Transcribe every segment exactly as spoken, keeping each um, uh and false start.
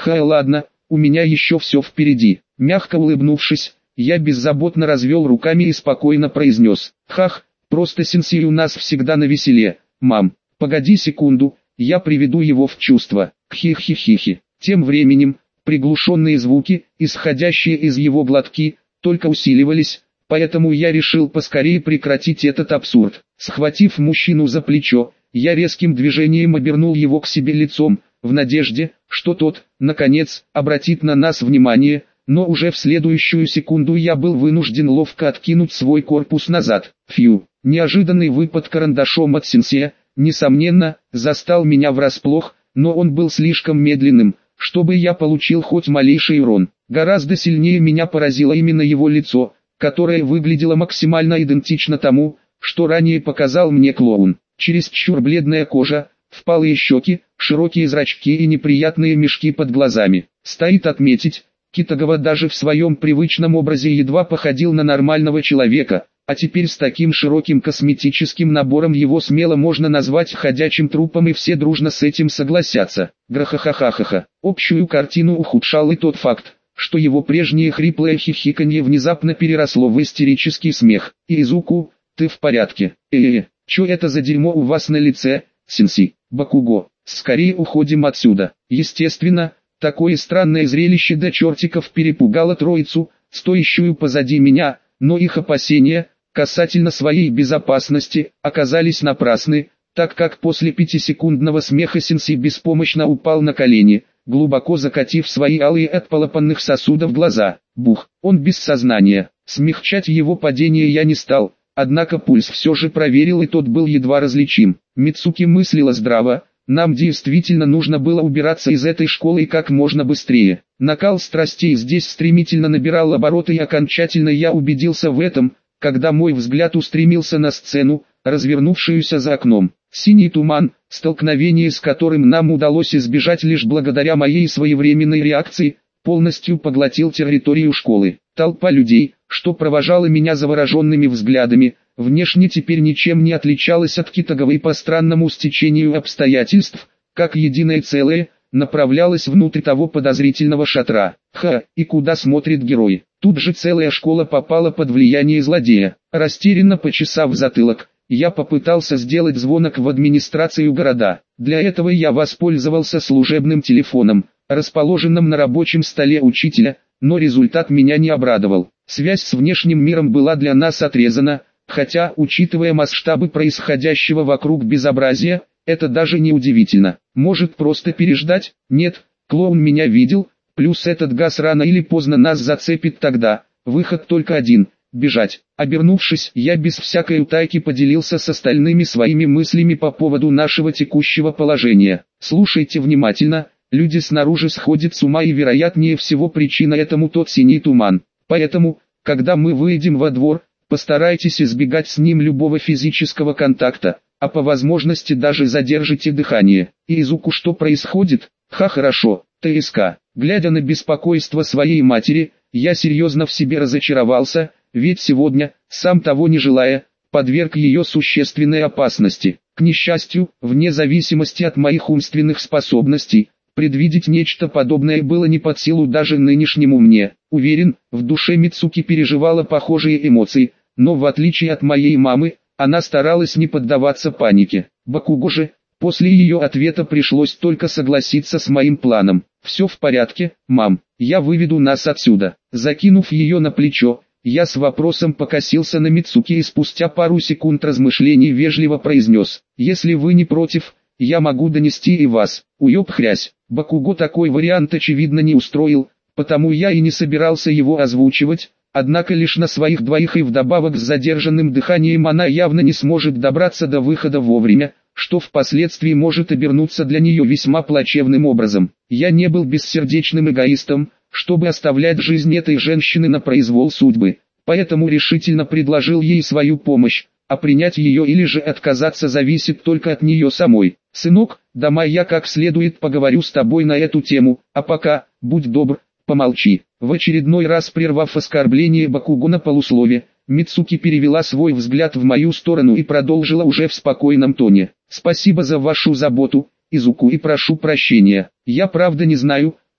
Ха, ладно, у меня еще все впереди. Мягко улыбнувшись, я беззаботно развел руками и спокойно произнес: «Хах, просто сенсей у нас всегда навеселе. Мам, погоди секунду, я приведу его в чувство». Хи-хи-хи-хи. Тем временем, приглушенные звуки, исходящие из его глотки, только усиливались, поэтому я решил поскорее прекратить этот абсурд. Схватив мужчину за плечо, я резким движением обернул его к себе лицом, в надежде, что тот, наконец, обратит на нас внимание, но уже в следующую секунду я был вынужден ловко откинуть свой корпус назад. Фью, неожиданный выпад карандашом от сенсея, несомненно, застал меня врасплох, но он был слишком медленным, чтобы я получил хоть малейший урон. Гораздо сильнее меня поразило именно его лицо, которое выглядело максимально идентично тому, что ранее показал мне клоун. Чересчур бледная кожа, впалые щеки, широкие зрачки и неприятные мешки под глазами. Стоит отметить, Китагава даже в своем привычном образе едва походил на нормального человека, а теперь с таким широким косметическим набором его смело можно назвать ходячим трупом, и все дружно с этим согласятся. Грахахахахаха. Общую картину ухудшал и тот факт, что его прежнее хриплое хихиканье внезапно переросло в истерический смех. «Изуку, ты в порядке? Э-э, чё это за дерьмо у вас на лице, сенсей? Бакуго, скорее уходим отсюда». Естественно, такое странное зрелище до чертиков перепугало троицу, стоящую позади меня, но их опасения, касательно своей безопасности, оказались напрасны, так как после пятисекундного смеха сенсей беспомощно упал на колени, глубоко закатив свои алые от полопанных сосудов глаза. Бух, он без сознания. Смягчать его падение я не стал, однако пульс все же проверил, и тот был едва различим. Мицуки мыслила здраво. Нам действительно нужно было убираться из этой школы и как можно быстрее. Накал страстей здесь стремительно набирал обороты, и окончательно я убедился в этом, когда мой взгляд устремился на сцену, развернувшуюся за окном. Синий туман, столкновение с которым нам удалось избежать лишь благодаря моей своевременной реакции, полностью поглотил территорию школы. Толпа людей, что провожала меня завороженными взглядами, внешне теперь ничем не отличалась от Китагавы и по странному стечению обстоятельств, как единое целое, направлялась внутрь того подозрительного шатра. Ха, и куда смотрит герой? Тут же целая школа попала под влияние злодея. Растерянно почесав затылок, я попытался сделать звонок в администрацию города. Для этого я воспользовался служебным телефоном, расположенным на рабочем столе учителя, но результат меня не обрадовал. Связь с внешним миром была для нас отрезана, хотя, учитывая масштабы происходящего вокруг безобразия, это даже не удивительно. Может просто переждать? Нет, клоун меня видел, плюс этот газ рано или поздно нас зацепит тогда. Выход только один – бежать. Обернувшись, я без всякой утайки поделился с остальными своими мыслями по поводу нашего текущего положения. Слушайте внимательно, люди снаружи сходят с ума, и вероятнее всего причина этому тот синий туман. Поэтому, когда мы выйдем во двор, постарайтесь избегать с ним любого физического контакта, а по возможности даже задержите дыхание. Изуку, что происходит? Ха, хорошо, ТСК. Глядя на беспокойство своей матери, я серьезно в себе разочаровался, ведь сегодня, сам того не желая, подверг ее существенной опасности. К несчастью, вне зависимости от моих умственных способностей, предвидеть нечто подобное было не под силу даже нынешнему мне. Уверен, в душе Мицуки переживала похожие эмоции, но в отличие от моей мамы, она старалась не поддаваться панике. Бакуго же, после ее ответа пришлось только согласиться с моим планом. «Все в порядке, мам, я выведу нас отсюда». Закинув ее на плечо, я с вопросом покосился на Мицуки и спустя пару секунд размышлений вежливо произнес: «Если вы не против, я могу донести и вас». Уёб хрясь, Бакуго такой вариант очевидно не устроил, потому я и не собирался его озвучивать. Однако лишь на своих двоих, и вдобавок с задержанным дыханием она явно не сможет добраться до выхода вовремя, что впоследствии может обернуться для нее весьма плачевным образом. Я не был бессердечным эгоистом, чтобы оставлять жизнь этой женщины на произвол судьбы, поэтому решительно предложил ей свою помощь, а принять ее или же отказаться зависит только от нее самой. «Сынок, давай я как следует поговорю с тобой на эту тему, а пока, будь добр, помолчи». В очередной раз прервав оскорбление Бакуго на полуслове, Мицуки перевела свой взгляд в мою сторону и продолжила уже в спокойном тоне: «Спасибо за вашу заботу, Изуку, и прошу прощения. Я правда не знаю,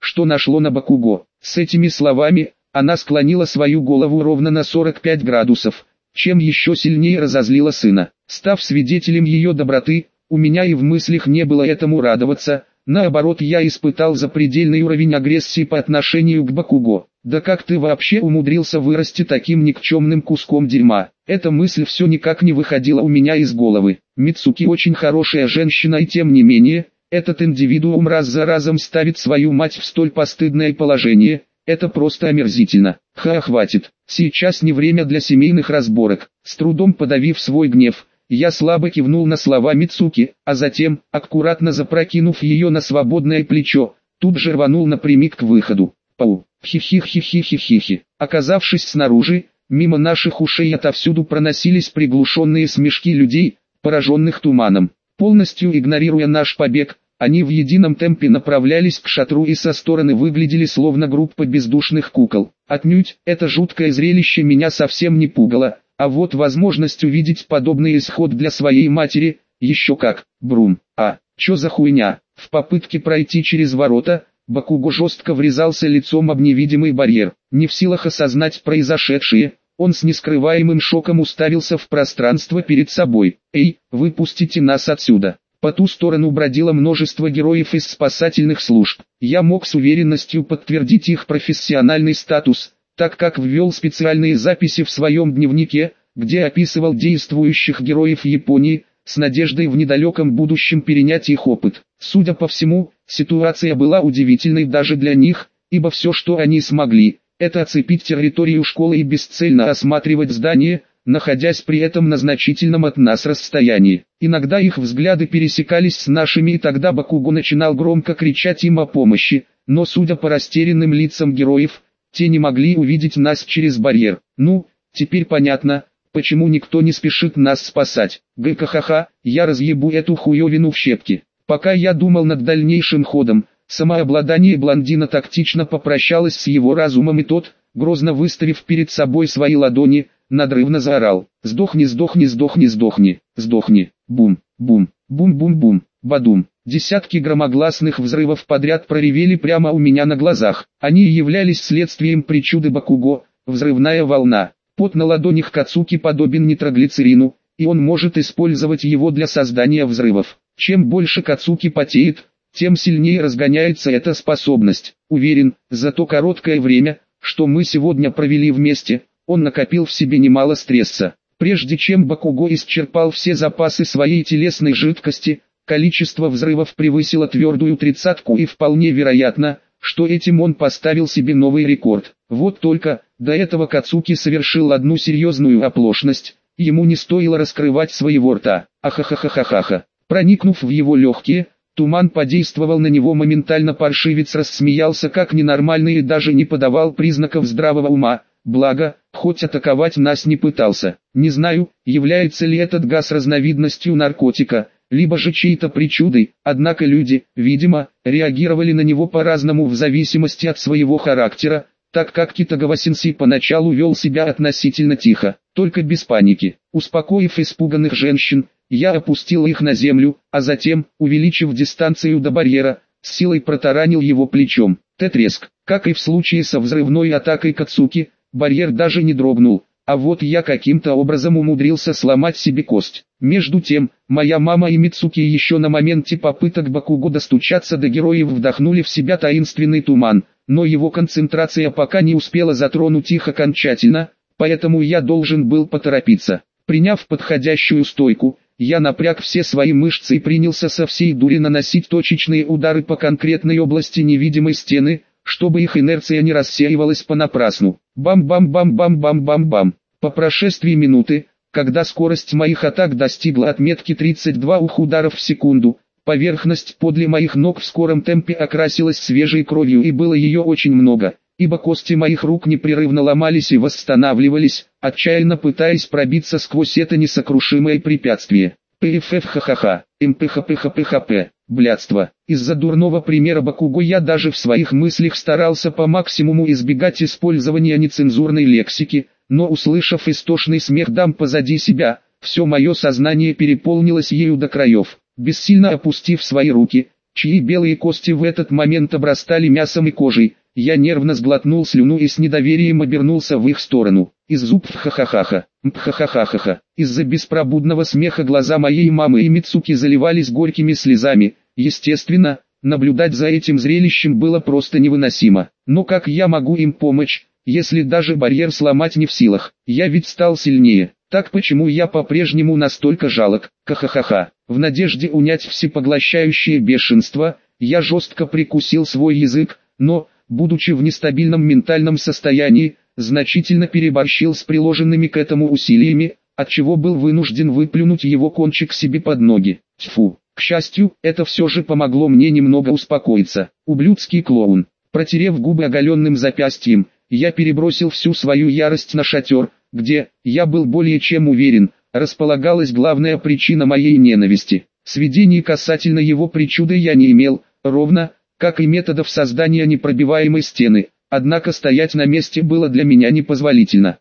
что нашло на Бакуго. С этими словами, она склонила свою голову ровно на сорок пять градусов, чем еще сильнее разозлила сына. Став свидетелем ее доброты, у меня и в мыслях не было этому радоваться, наоборот я испытал запредельный уровень агрессии по отношению к Бакуго. Да как ты вообще умудрился вырасти таким никчемным куском дерьма? Эта мысль все никак не выходила у меня из головы. Мицуки очень хорошая женщина, и тем не менее, этот индивидуум раз за разом ставит свою мать в столь постыдное положение. Это просто омерзительно. Ха, хватит. Сейчас не время для семейных разборок. С трудом подавив свой гнев, я слабо кивнул на слова Мицуки, а затем, аккуратно запрокинув ее на свободное плечо, тут же рванул напрямик к выходу. Пау. Хи-хи-хи-хи-хи-хи-хи. Оказавшись снаружи, мимо наших ушей отовсюду проносились приглушенные смешки людей, пораженных туманом. Полностью игнорируя наш побег, они в едином темпе направлялись к шатру и со стороны выглядели словно группа бездушных кукол. Отнюдь, это жуткое зрелище меня совсем не пугало, а вот возможность увидеть подобный исход для своей матери, еще как. Брум. А, чё за хуйня? В попытке пройти через ворота, Бакуго жестко врезался лицом об невидимый барьер. Не в силах осознать произошедшее, он с нескрываемым шоком уставился в пространство перед собой. «Эй, выпустите нас отсюда!» По ту сторону бродило множество героев из спасательных служб. Я мог с уверенностью подтвердить их профессиональный статус, так как ввел специальные записи в своем дневнике, где описывал действующих героев Японии, с надеждой в недалеком будущем перенять их опыт. Судя по всему, ситуация была удивительной даже для них, ибо все, что они смогли, это оцепить территорию школы и бесцельно осматривать здание, находясь при этом на значительном от нас расстоянии. Иногда их взгляды пересекались с нашими, и тогда Бакуго начинал громко кричать им о помощи, но судя по растерянным лицам героев, те не могли увидеть нас через барьер. Ну, теперь понятно, почему никто не спешит нас спасать. Гкхх, я разъебу эту хуевину в щепки. Пока я думал над дальнейшим ходом, самообладание блондина тактично попрощалось с его разумом, и тот, грозно выставив перед собой свои ладони, надрывно заорал: «Сдохни, сдохни, сдохни, сдохни, сдохни!» Бум, бум, бум-бум-бум, бадум. Десятки громогласных взрывов подряд проревели прямо у меня на глазах. Они являлись следствием причуды Бакуго, взрывная волна. Пот на ладонях Кацуки подобен нитроглицерину, и он может использовать его для создания взрывов. Чем больше Кацуки потеет, тем сильнее разгоняется эта способность. Уверен, за то короткое время, что мы сегодня провели вместе, он накопил в себе немало стресса. Прежде чем Бакуго исчерпал все запасы своей телесной жидкости, количество взрывов превысило твердую тридцатку, и вполне вероятно, что этим он поставил себе новый рекорд. Вот только, до этого Кацуки совершил одну серьезную оплошность, ему не стоило раскрывать своего рта. Ахахахахаха. Проникнув в его легкие, туман подействовал на него моментально. Паршивец рассмеялся как ненормальный и даже не подавал признаков здравого ума. Благо, хоть атаковать нас не пытался. Не знаю, является ли этот газ разновидностью наркотика, либо же чьей-то причудой, однако люди, видимо, реагировали на него по-разному в зависимости от своего характера, так как Китагава-сенсей поначалу вел себя относительно тихо, только без паники. Успокоив испуганных женщин, я опустил их на землю, а затем, увеличив дистанцию до барьера, с силой протаранил его плечом. Тетреск. Как и в случае со взрывной атакой Кацуки, барьер даже не дрогнул, а вот я каким-то образом умудрился сломать себе кость. Между тем, моя мама и Мицуки еще на моменте попыток Бакуго достучаться до героев вдохнули в себя таинственный туман, но его концентрация пока не успела затронуть их окончательно, поэтому я должен был поторопиться. Приняв подходящую стойку, я напряг все свои мышцы и принялся со всей дури наносить точечные удары по конкретной области невидимой стены, чтобы их инерция не рассеивалась понапрасну. Бам-бам-бам-бам-бам-бам-бам. По прошествии минуты, когда скорость моих атак достигла отметки тридцать два ух ударов в секунду, поверхность подле моих ног в скором темпе окрасилась свежей кровью, и было ее очень много, ибо кости моих рук непрерывно ломались и восстанавливались, отчаянно пытаясь пробиться сквозь это несокрушимое препятствие. Пффххх, мпхпхпхп, блядство. Из-за дурного примера Бакуго я даже в своих мыслях старался по максимуму избегать использования нецензурной лексики, но услышав истошный смех дам позади себя, все мое сознание переполнилось ею до краев. Бессильно опустив свои руки, чьи белые кости в этот момент обрастали мясом и кожей. Я нервно сглотнул слюну и с недоверием обернулся в их сторону. Из зуб ха-ха-ха-ха, мпха-ха-ха-ха. Из-за беспробудного смеха глаза моей мамы и Мицуки заливались горькими слезами. Естественно, наблюдать за этим зрелищем было просто невыносимо. Но как я могу им помочь, если даже барьер сломать не в силах? Я ведь стал сильнее. Так почему я по-прежнему настолько жалок? Ха-ха-ха-ха. В надежде унять всепоглощающее бешенство, я жестко прикусил свой язык, но, будучи в нестабильном ментальном состоянии, значительно переборщил с приложенными к этому усилиями, отчего был вынужден выплюнуть его кончик себе под ноги. Тьфу. К счастью, это все же помогло мне немного успокоиться. Ублюдский клоун. Протерев губы оголенным запястьем, я перебросил всю свою ярость на шатер, где, я был более чем уверен, располагалась главная причина моей ненависти. Сведений касательно его причуды я не имел, ровно, как и методов создания непробиваемой стены, однако стоять на месте было для меня непозволительно.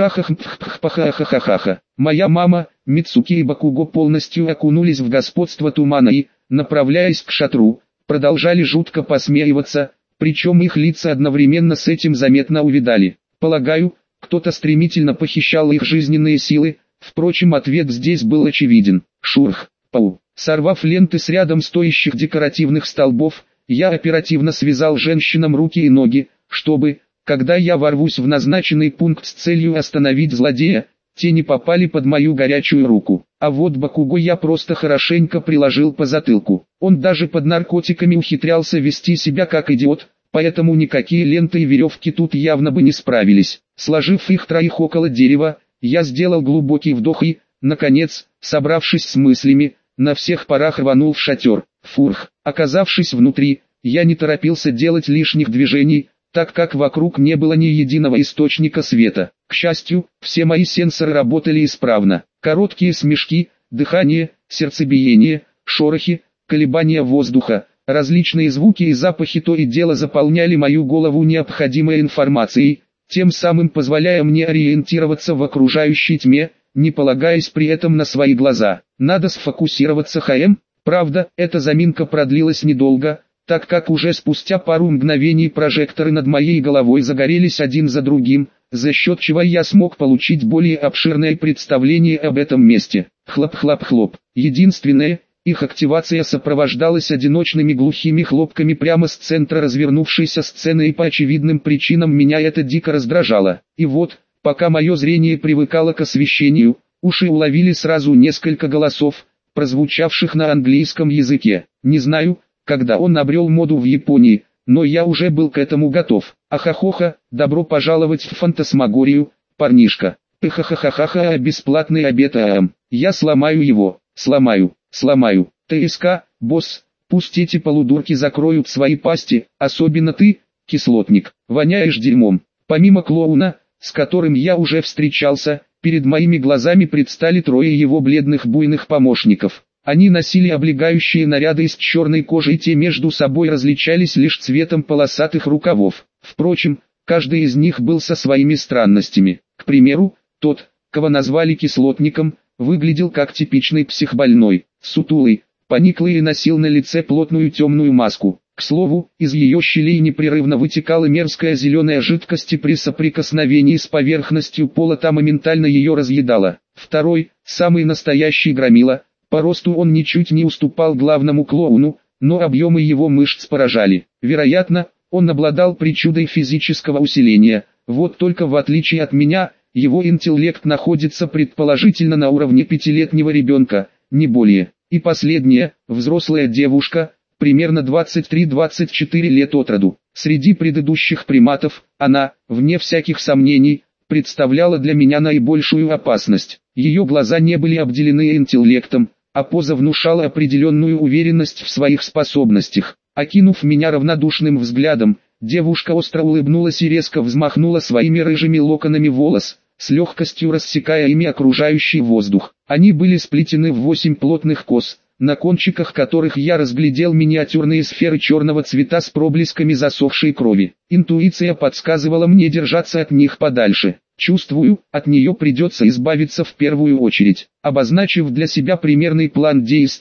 Пхахахмпхпахахахаха. Моя мама, Мицуки и Бакуго полностью окунулись в господство тумана и, направляясь к шатру, продолжали жутко посмеиваться, причем их лица одновременно с этим заметно увядали. Полагаю, кто-то стремительно похищал их жизненные силы, впрочем ответ здесь был очевиден. Шурх, пау. Сорвав ленты с рядом стоящих декоративных столбов, я оперативно связал женщинам руки и ноги, чтобы, когда я ворвусь в назначенный пункт с целью остановить злодея, те не попали под мою горячую руку. А вот Бакуго я просто хорошенько приложил по затылку. Он даже под наркотиками ухитрялся вести себя как идиот, поэтому никакие ленты и веревки тут явно бы не справились. Сложив их троих около дерева, я сделал глубокий вдох и, наконец, собравшись с мыслями, на всех парах рванул в шатер. Фурх. Оказавшись внутри, я не торопился делать лишних движений, так как вокруг не было ни единого источника света. К счастью, все мои сенсоры работали исправно. Короткие смешки, дыхание, сердцебиение, шорохи, колебания воздуха, различные звуки и запахи то и дело заполняли мою голову необходимой информацией, тем самым позволяя мне ориентироваться в окружающей тьме, не полагаясь при этом на свои глаза. Надо сфокусироваться, ХМ. Правда, эта заминка продлилась недолго, так как уже спустя пару мгновений прожекторы над моей головой загорелись один за другим, за счет чего я смог получить более обширное представление об этом месте. Хлоп-хлоп-хлоп. Единственное, их активация сопровождалась одиночными глухими хлопками прямо с центра развернувшейся сцены, и по очевидным причинам меня это дико раздражало. И вот, пока мое зрение привыкало к освещению, уши уловили сразу несколько голосов, прозвучавших на английском языке. Не знаю, когда он обрел моду в Японии, но я уже был к этому готов. Ахахоха, добро пожаловать в фантасмагорию, парнишка. Пхахахахаха, бесплатный обед АМ. Я сломаю его, сломаю, сломаю. ТСК, босс, пусть эти полудурки закроют свои пасти, особенно ты, кислотник, воняешь дерьмом. Помимо клоуна, с которым я уже встречался, перед моими глазами предстали трое его бледных буйных помощников. Они носили облегающие наряды из черной кожи, и те между собой различались лишь цветом полосатых рукавов. Впрочем, каждый из них был со своими странностями. К примеру, тот, кого назвали кислотником, выглядел как типичный психбольной, сутулый, пониклый и носил на лице плотную темную маску. К слову, из ее щелей непрерывно вытекала мерзкая зеленая жидкость, и при соприкосновении с поверхностью пола та моментально ее разъедала. Второй, самый настоящий громила. По росту он ничуть не уступал главному клоуну, но объемы его мышц поражали. Вероятно, он обладал причудой физического усиления, вот только в отличие от меня, его интеллект находится предположительно на уровне пятилетнего ребенка, не более. И последняя, взрослая девушка, примерно двадцать три — двадцать четыре лет от роду. Среди предыдущих приматов, она, вне всяких сомнений, представляла для меня наибольшую опасность. Ее глаза не были обделены интеллектом, а поза внушала определенную уверенность в своих способностях. Окинув меня равнодушным взглядом, девушка остро улыбнулась и резко взмахнула своими рыжими локонами волос, с легкостью рассекая ими окружающий воздух. Они были сплетены в восемь плотных кос, на кончиках которых я разглядел миниатюрные сферы черного цвета с проблесками засохшей крови. Интуиция подсказывала мне держаться от них подальше. Чувствую, от нее придется избавиться в первую очередь. Обозначив для себя примерный план действий,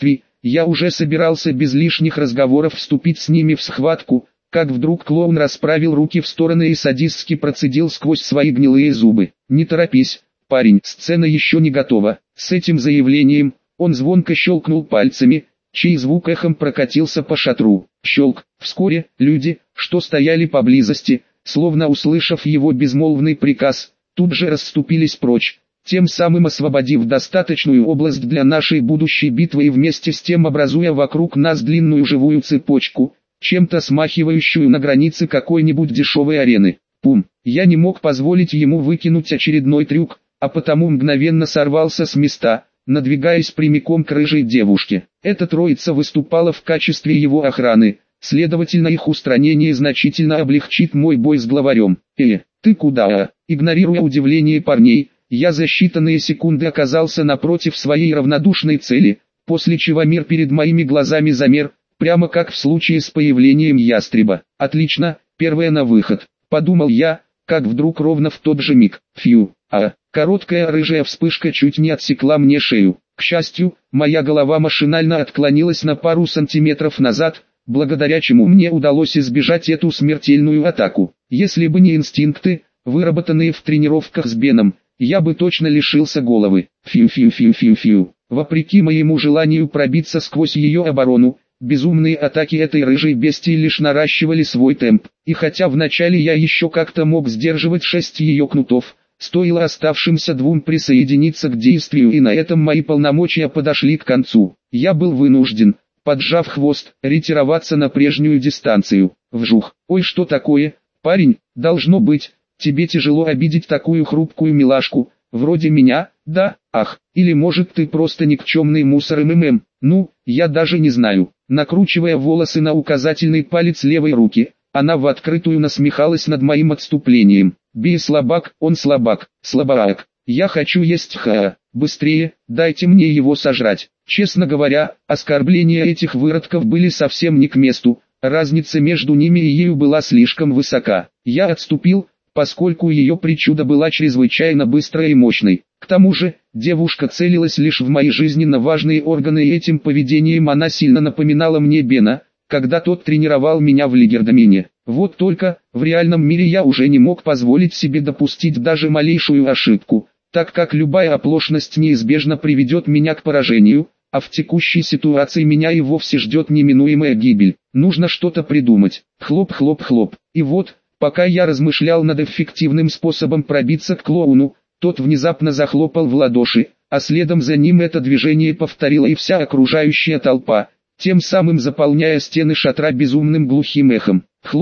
Я уже собирался без лишних разговоров вступить с ними в схватку, как вдруг клоун расправил руки в стороны и садистски процедил сквозь свои гнилые зубы: «Не торопись, парень, сцена еще не готова». С этим заявлением он звонко щелкнул пальцами, чей звук эхом прокатился по шатру. Щелк. Вскоре люди, что стояли поблизости, словно услышав его безмолвный приказ, тут же расступились прочь, тем самым освободив достаточную область для нашей будущей битвы и вместе с тем образуя вокруг нас длинную живую цепочку, чем-то смахивающую на границе какой-нибудь дешевой арены. Пум! Я не мог позволить ему выкинуть очередной трюк, а потому мгновенно сорвался с места, надвигаясь прямиком к рыжей девушке. Эта троица выступала в качестве его охраны, следовательно их устранение значительно облегчит мой бой с главарем. «Э, ты куда?» Игнорируя удивление парней, я за считанные секунды оказался напротив своей равнодушной цели, после чего мир перед моими глазами замер, прямо как в случае с появлением ястреба. «Отлично, первая на выход», — подумал я, как вдруг ровно в тот же миг. Фью, а, короткая рыжая вспышка чуть не отсекла мне шею. К счастью, моя голова машинально отклонилась на пару сантиметров назад, благодаря чему мне удалось избежать эту смертельную атаку. Если бы не инстинкты, выработанные в тренировках с Беном, я бы точно лишился головы. Фью-фью-фью-фью-фью. Вопреки моему желанию пробиться сквозь ее оборону, безумные атаки этой рыжей бестии лишь наращивали свой темп. И хотя вначале я еще как-то мог сдерживать шесть ее кнутов, стоило оставшимся двум присоединиться к действию, и на этом мои полномочия подошли к концу. Я был вынужден, поджав хвост, ретироваться на прежнюю дистанцию. Вжух. Ой, что такое, парень, должно быть, тебе тяжело обидеть такую хрупкую милашку, вроде меня, да? Ах, или может ты просто никчемный мусор МММ, ну, я даже не знаю. Накручивая волосы на указательный палец левой руки, она в открытую насмехалась над моим отступлением. «Бей, слабак, он слабак, слабак. Я хочу есть ха, быстрее, дайте мне его сожрать». Честно говоря, оскорбления этих выродков были совсем не к месту, разница между ними и ею была слишком высока. Я отступил, поскольку ее причуда была чрезвычайно быстрой и мощной. К тому же, девушка целилась лишь в мои жизненно важные органы, и этим поведением она сильно напоминала мне Бена, когда тот тренировал меня в лигердомене. Вот только, в реальном мире я уже не мог позволить себе допустить даже малейшую ошибку, так как любая оплошность неизбежно приведет меня к поражению, а в текущей ситуации меня и вовсе ждет неминуемая гибель. Нужно что-то придумать. Хлоп-хлоп-хлоп. И вот, пока я размышлял над эффективным способом пробиться к клоуну, тот внезапно захлопал в ладоши, а следом за ним это движение повторила и вся окружающая толпа, тем самым заполняя стены шатра безумным глухим эхом.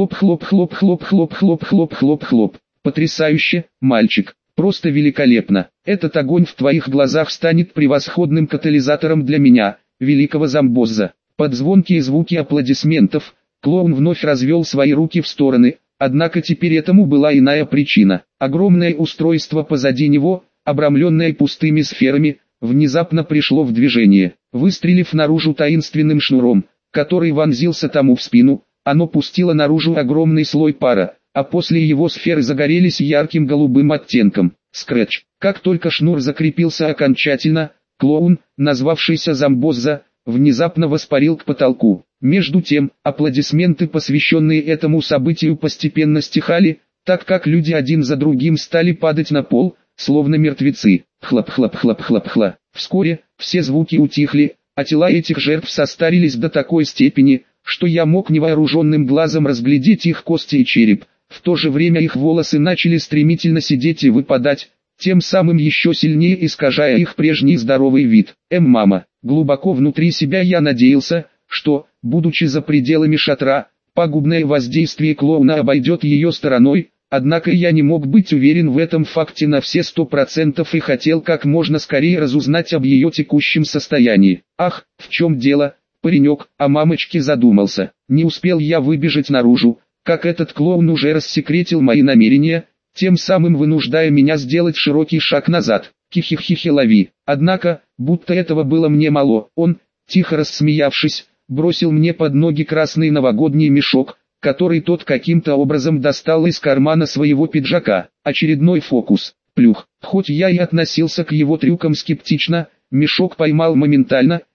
Хлоп-хлоп-хлоп-хлоп-хлоп-хлоп-хлоп-хлоп. Потрясающе, мальчик, просто великолепно. Этот огонь в твоих глазах станет превосходным катализатором для меня, великого Замбозза. Под звонкие звуки аплодисментов, клоун вновь развел свои руки в стороны, однако теперь этому была иная причина. Огромное устройство позади него, обрамленное пустыми сферами, внезапно пришло в движение. Выстрелив наружу таинственным шнуром, который вонзился тому в спину, оно пустило наружу огромный слой пара, а после его сферы загорелись ярким голубым оттенком. Скретч. Как только шнур закрепился окончательно, клоун, назвавшийся Замбозза, внезапно воспарил к потолку. Между тем, аплодисменты, посвященные этому событию, постепенно стихали, так как люди один за другим стали падать на пол, словно мертвецы. Хлоп-хлоп-хлоп-хлоп-хлоп. Вскоре, все звуки утихли, а тела этих жертв состарились до такой степени, что я мог невооруженным глазом разглядеть их кости и череп. В то же время их волосы начали стремительно сидеть и выпадать, тем самым еще сильнее искажая их прежний здоровый вид. Эм, мама, глубоко внутри себя я надеялся, что, будучи за пределами шатра, пагубное воздействие клоуна обойдет ее стороной, однако я не мог быть уверен в этом факте на все сто процентов и хотел как можно скорее разузнать об ее текущем состоянии. Ах, в чем дело, паренек, о мамочке задумался. Не успел я выбежать наружу, как этот клоун уже рассекретил мои намерения, тем самым вынуждая меня сделать широкий шаг назад. Хи-хи-хи-хи, лови. Однако, будто этого было мне мало, он, тихо рассмеявшись, бросил мне под ноги красный новогодний мешок, который тот каким-то образом достал из кармана своего пиджака. Очередной фокус. Плюх. Хоть я и относился к его трюкам скептично, мешок поймал моментально,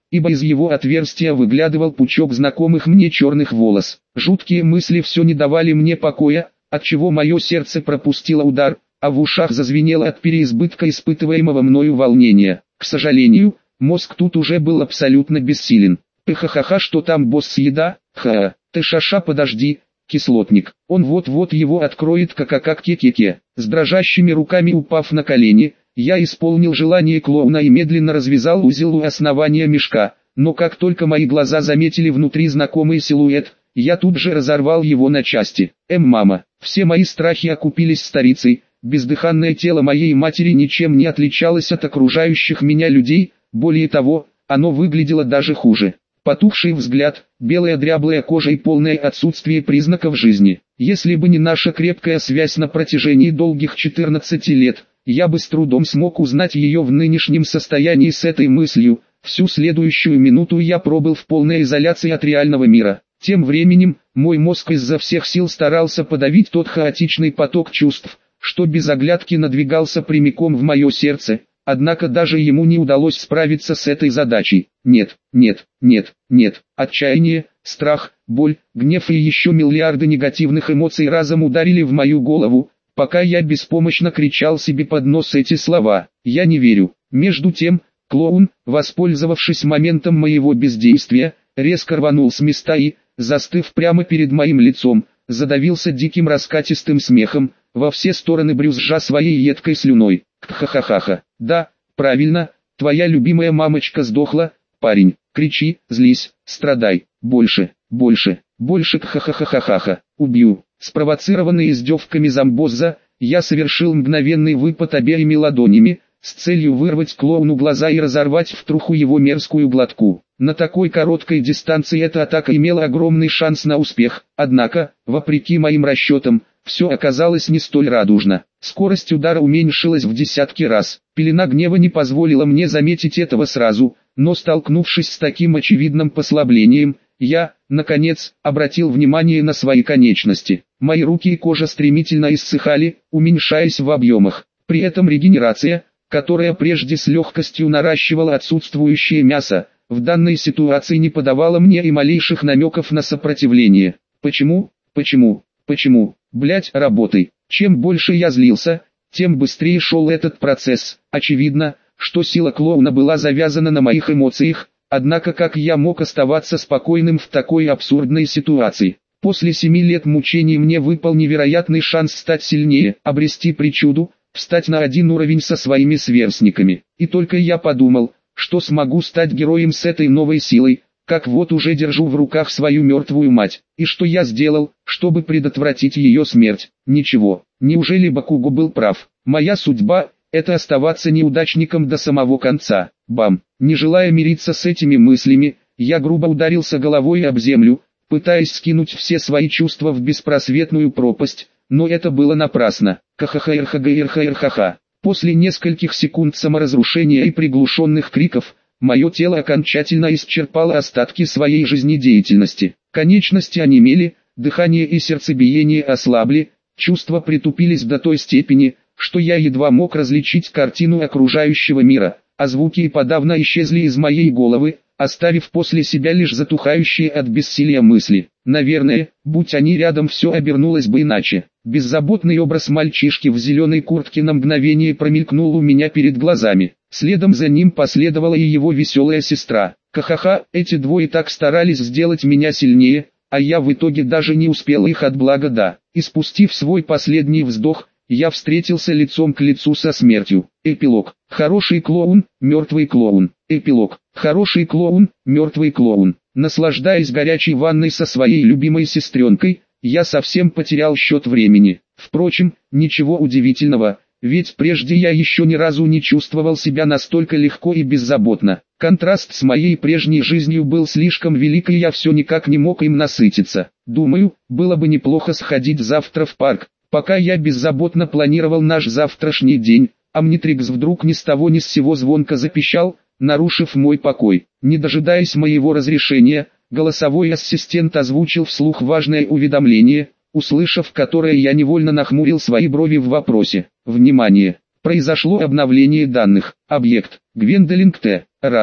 ибо из его отверстия выглядывал пучок знакомых мне черных волос. Жуткие мысли все не давали мне покоя, отчего мое сердце пропустило удар, а в ушах зазвенело от переизбытка испытываемого мною волнения. К сожалению, мозг тут уже был абсолютно бессилен. Ха-ха-ха, что там, босс, еда? Ха, ты шаша, подожди, кислотник, он вот-вот его откроет, ка-ка-ка-ке-ке-ке. С дрожащими руками упав на колени, я исполнил желание клоуна и медленно развязал узел у основания мешка, но как только мои глаза заметили внутри знакомый силуэт, я тут же разорвал его на части. Эм, мама, все мои страхи окупились старицей, бездыханное тело моей матери ничем не отличалось от окружающих меня людей, более того, оно выглядело даже хуже. Потухший взгляд, белая дряблая кожа и полное отсутствие признаков жизни. Если бы не наша крепкая связь на протяжении долгих четырнадцати лет, я бы с трудом смог узнать ее в нынешнем состоянии. С этой мыслью, всю следующую минуту я пробыл в полной изоляции от реального мира. Тем временем, мой мозг изо всех сил старался подавить тот хаотичный поток чувств, что без оглядки надвигался прямиком в мое сердце. Однако даже ему не удалось справиться с этой задачей. Нет, нет, нет, нет. Отчаяние, страх, боль, гнев и еще миллиарды негативных эмоций разом ударили в мою голову, пока я беспомощно кричал себе под нос эти слова. Я не верю. Между тем, клоун, воспользовавшись моментом моего бездействия, резко рванул с места и, застыв прямо перед моим лицом, задавился диким раскатистым смехом, во все стороны брюзжа своей едкой слюной. Ха-ха-ха-ха. Да, правильно, твоя любимая мамочка сдохла, парень. Кричи, злись, страдай, больше, больше, больше. Ха-ха-ха-ха-ха. Убью. Спровоцированный издевками зомбоза, я совершил мгновенный выпад обеими ладонями, с целью вырвать клоуну глаза и разорвать в труху его мерзкую глотку. На такой короткой дистанции эта атака имела огромный шанс на успех, однако, вопреки моим расчетам, все оказалось не столь радужно. Скорость удара уменьшилась в десятки раз. Пелена гнева не позволила мне заметить этого сразу, но столкнувшись с таким очевидным послаблением, я, наконец, обратил внимание на свои конечности. Мои руки и кожа стремительно иссыхали, уменьшаясь в объемах. При этом регенерация, которая прежде с легкостью наращивала отсутствующее мясо, в данной ситуации не подавала мне и малейших намеков на сопротивление. Почему? Почему? Почему? Блять, работай. Чем больше я злился, тем быстрее шел этот процесс. Очевидно, что сила клоуна была завязана на моих эмоциях, однако как я мог оставаться спокойным в такой абсурдной ситуации? После семи лет мучений мне выпал невероятный шанс стать сильнее, обрести причуду, встать на один уровень со своими сверстниками. И только я подумал, что смогу стать героем с этой новой силой, как вот уже держу в руках свою мертвую мать. И что я сделал, чтобы предотвратить ее смерть? Ничего. Неужели Бакуго был прав? Моя судьба – это оставаться неудачником до самого конца. Бам! Не желая мириться с этими мыслями, я грубо ударился головой об землю, пытаясь скинуть все свои чувства в беспросветную пропасть, но это было напрасно. Ка-ха-ха-ха-ха-ха-ха-ха. После нескольких секунд саморазрушения и приглушенных криков, мое тело окончательно исчерпало остатки своей жизнедеятельности. Конечности онемели, дыхание и сердцебиение ослабли, чувства притупились до той степени, что я едва мог различить картину окружающего мира, а звуки и подавно исчезли из моей головы, оставив после себя лишь затухающие от бессилия мысли. Наверное, будь они рядом, все обернулось бы иначе. Беззаботный образ мальчишки в зеленой куртке на мгновение промелькнул у меня перед глазами. Следом за ним последовала и его веселая сестра. Ха-ха-ха, эти двое так старались сделать меня сильнее, а я в итоге даже не успел их отблагодарить. И спустив свой последний вздох, я встретился лицом к лицу со смертью. Эпилог. Хороший клоун, мертвый клоун. Эпилог. Хороший клоун, мертвый клоун. Наслаждаясь горячей ванной со своей любимой сестренкой, я совсем потерял счет времени. Впрочем, ничего удивительного, ведь прежде я еще ни разу не чувствовал себя настолько легко и беззаботно. Контраст с моей прежней жизнью был слишком велик, и я все никак не мог им насытиться. Думаю, было бы неплохо сходить завтра в парк. Пока я беззаботно планировал наш завтрашний день, Амнитрикс вдруг ни с того ни с сего звонко запищал, нарушив мой покой. Не дожидаясь моего разрешения, голосовой ассистент озвучил вслух важное уведомление, услышав которое я невольно нахмурил свои брови в вопросе. Внимание! Произошло обновление данных. Объект. Гвендолин Т. Раса.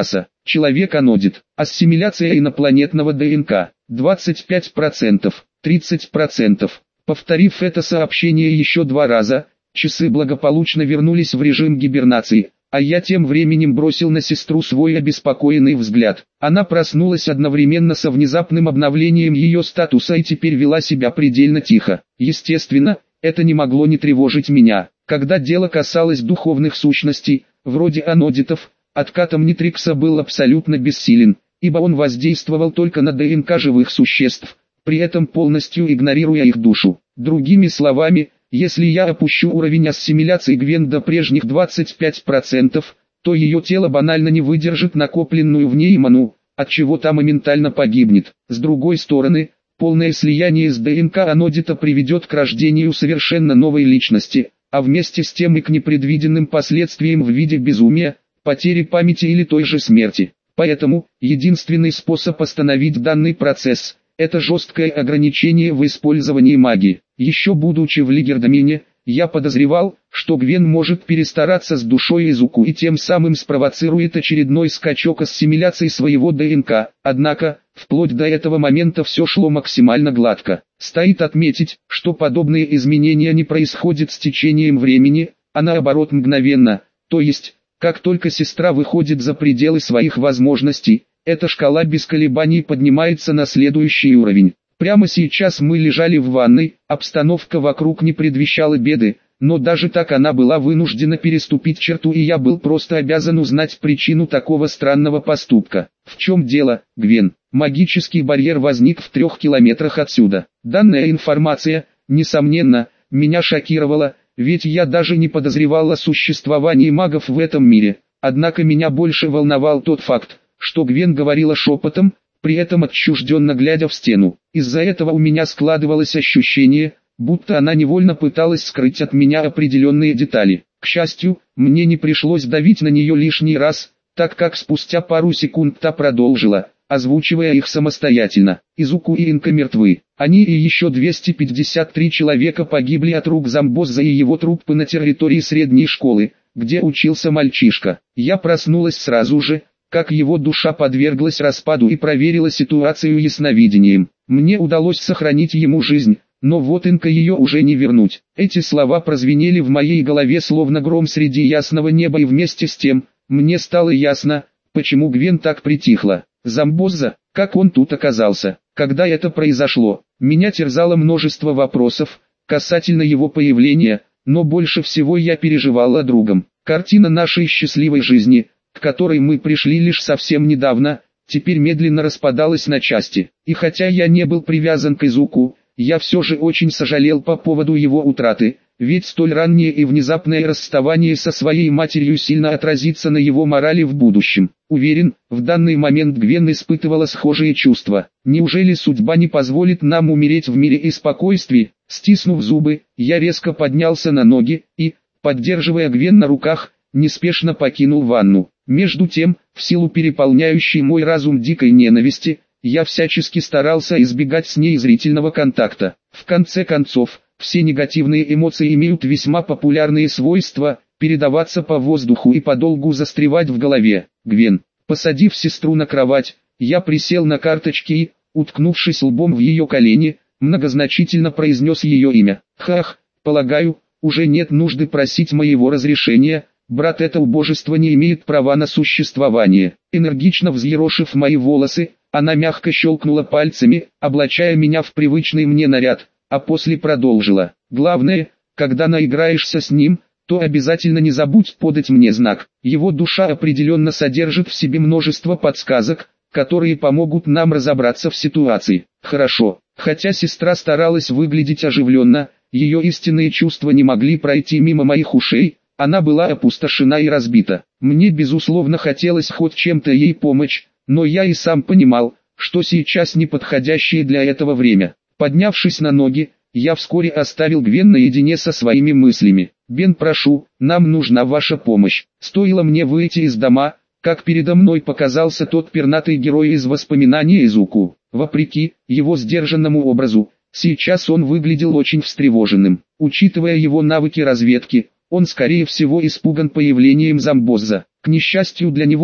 Человек-анодит. Ассимиляция инопланетного ДНК. двадцать пять процентов. тридцать процентов. Повторив это сообщение еще два раза, часы благополучно вернулись в режим гибернации, а я тем временем бросил на сестру свой обеспокоенный взгляд. Она проснулась одновременно со внезапным обновлением ее статуса и теперь вела себя предельно тихо. Естественно, это не могло не тревожить меня. Когда дело касалось духовных сущностей, вроде анодитов, откат Омнитрикса был абсолютно бессилен, ибо он воздействовал только на ДНК живых существ, при этом полностью игнорируя их душу. Другими словами, если я опущу уровень ассимиляции Гвен до прежних двадцати пяти процентов, то ее тело банально не выдержит накопленную в ней ману, отчего та моментально погибнет. С другой стороны, полное слияние с ДНК анодита приведет к рождению совершенно новой личности, а вместе с тем и к непредвиденным последствиям в виде безумия, потери памяти или той же смерти. Поэтому, единственный способ остановить данный процесс – это жесткое ограничение в использовании магии. Еще будучи в Лигердомине, я подозревал, что Гвен может перестараться с душой Изуку и тем самым спровоцирует очередной скачок ассимиляции своего ДНК. Однако, вплоть до этого момента все шло максимально гладко. Стоит отметить, что подобные изменения не происходят с течением времени, а наоборот мгновенно, то есть, как только сестра выходит за пределы своих возможностей, эта шкала без колебаний поднимается на следующий уровень. Прямо сейчас мы лежали в ванной, обстановка вокруг не предвещала беды, но даже так она была вынуждена переступить черту, и я был просто обязан узнать причину такого странного поступка. В чем дело, Гвен? Магический барьер возник в трех километрах отсюда. Данная информация, несомненно, меня шокировала, ведь я даже не подозревал о существовании магов в этом мире. Однако меня больше волновал тот факт, что Гвен говорила шепотом, при этом отчужденно глядя в стену. Из-за этого у меня складывалось ощущение, будто она невольно пыталась скрыть от меня определенные детали. К счастью, мне не пришлось давить на нее лишний раз, так как спустя пару секунд та продолжила, озвучивая их самостоятельно. Изуку и Инка мертвы. Они и еще двести пятьдесят три человека погибли от рук Замбозза и его труппы на территории средней школы, где учился мальчишка. Я проснулась сразу же, как его душа подверглась распаду, и проверила ситуацию ясновидением. Мне удалось сохранить ему жизнь, но вот Инка ее уже не вернуть. Эти слова прозвенели в моей голове словно гром среди ясного неба, и вместе с тем, мне стало ясно, почему Гвен так притихла. Замбозза, как он тут оказался? Когда это произошло? Меня терзало множество вопросов касательно его появления, но больше всего я переживал о другом. Картина нашей счастливой жизни, к которой мы пришли лишь совсем недавно, теперь медленно распадалась на части. И хотя я не был привязан к Изуку, я все же очень сожалел по поводу его утраты, ведь столь раннее и внезапное расставание со своей матерью сильно отразится на его морали в будущем. Уверен, в данный момент Гвен испытывала схожие чувства. Неужели судьба не позволит нам умереть в мире и спокойствии? Стиснув зубы, я резко поднялся на ноги и, поддерживая Гвен на руках, неспешно покинул ванну. Между тем, в силу переполняющей мой разум дикой ненависти, я всячески старался избегать с ней зрительного контакта. В конце концов, все негативные эмоции имеют весьма популярные свойства – передаваться по воздуху и подолгу застревать в голове. Гвен, посадив сестру на кровать, я присел на карточки и, уткнувшись лбом в ее колени, многозначительно произнес ее имя. Хах, полагаю, уже нет нужды просить моего разрешения. Брат, это убожество не имеет права на существование. Энергично взъерошив мои волосы, она мягко щелкнула пальцами, облачая меня в привычный мне наряд, а после продолжила. Главное, когда наиграешься с ним, то обязательно не забудь подать мне знак. Его душа определенно содержит в себе множество подсказок, которые помогут нам разобраться в ситуации. Хорошо. Хотя сестра старалась выглядеть оживленно, ее истинные чувства не могли пройти мимо моих ушей. Она была опустошена и разбита. Мне безусловно хотелось хоть чем-то ей помочь, но я и сам понимал, что сейчас неподходящее для этого время. Поднявшись на ноги, я вскоре оставил Гвен наедине со своими мыслями. «Бен, прошу, нам нужна ваша помощь». Стоило мне выйти из дома, как передо мной показался тот пернатый герой из воспоминаний Изуку. Вопреки его сдержанному образу, сейчас он выглядел очень встревоженным. Учитывая его навыки разведки, он скорее всего испуган появлением Замбозза. К несчастью для него,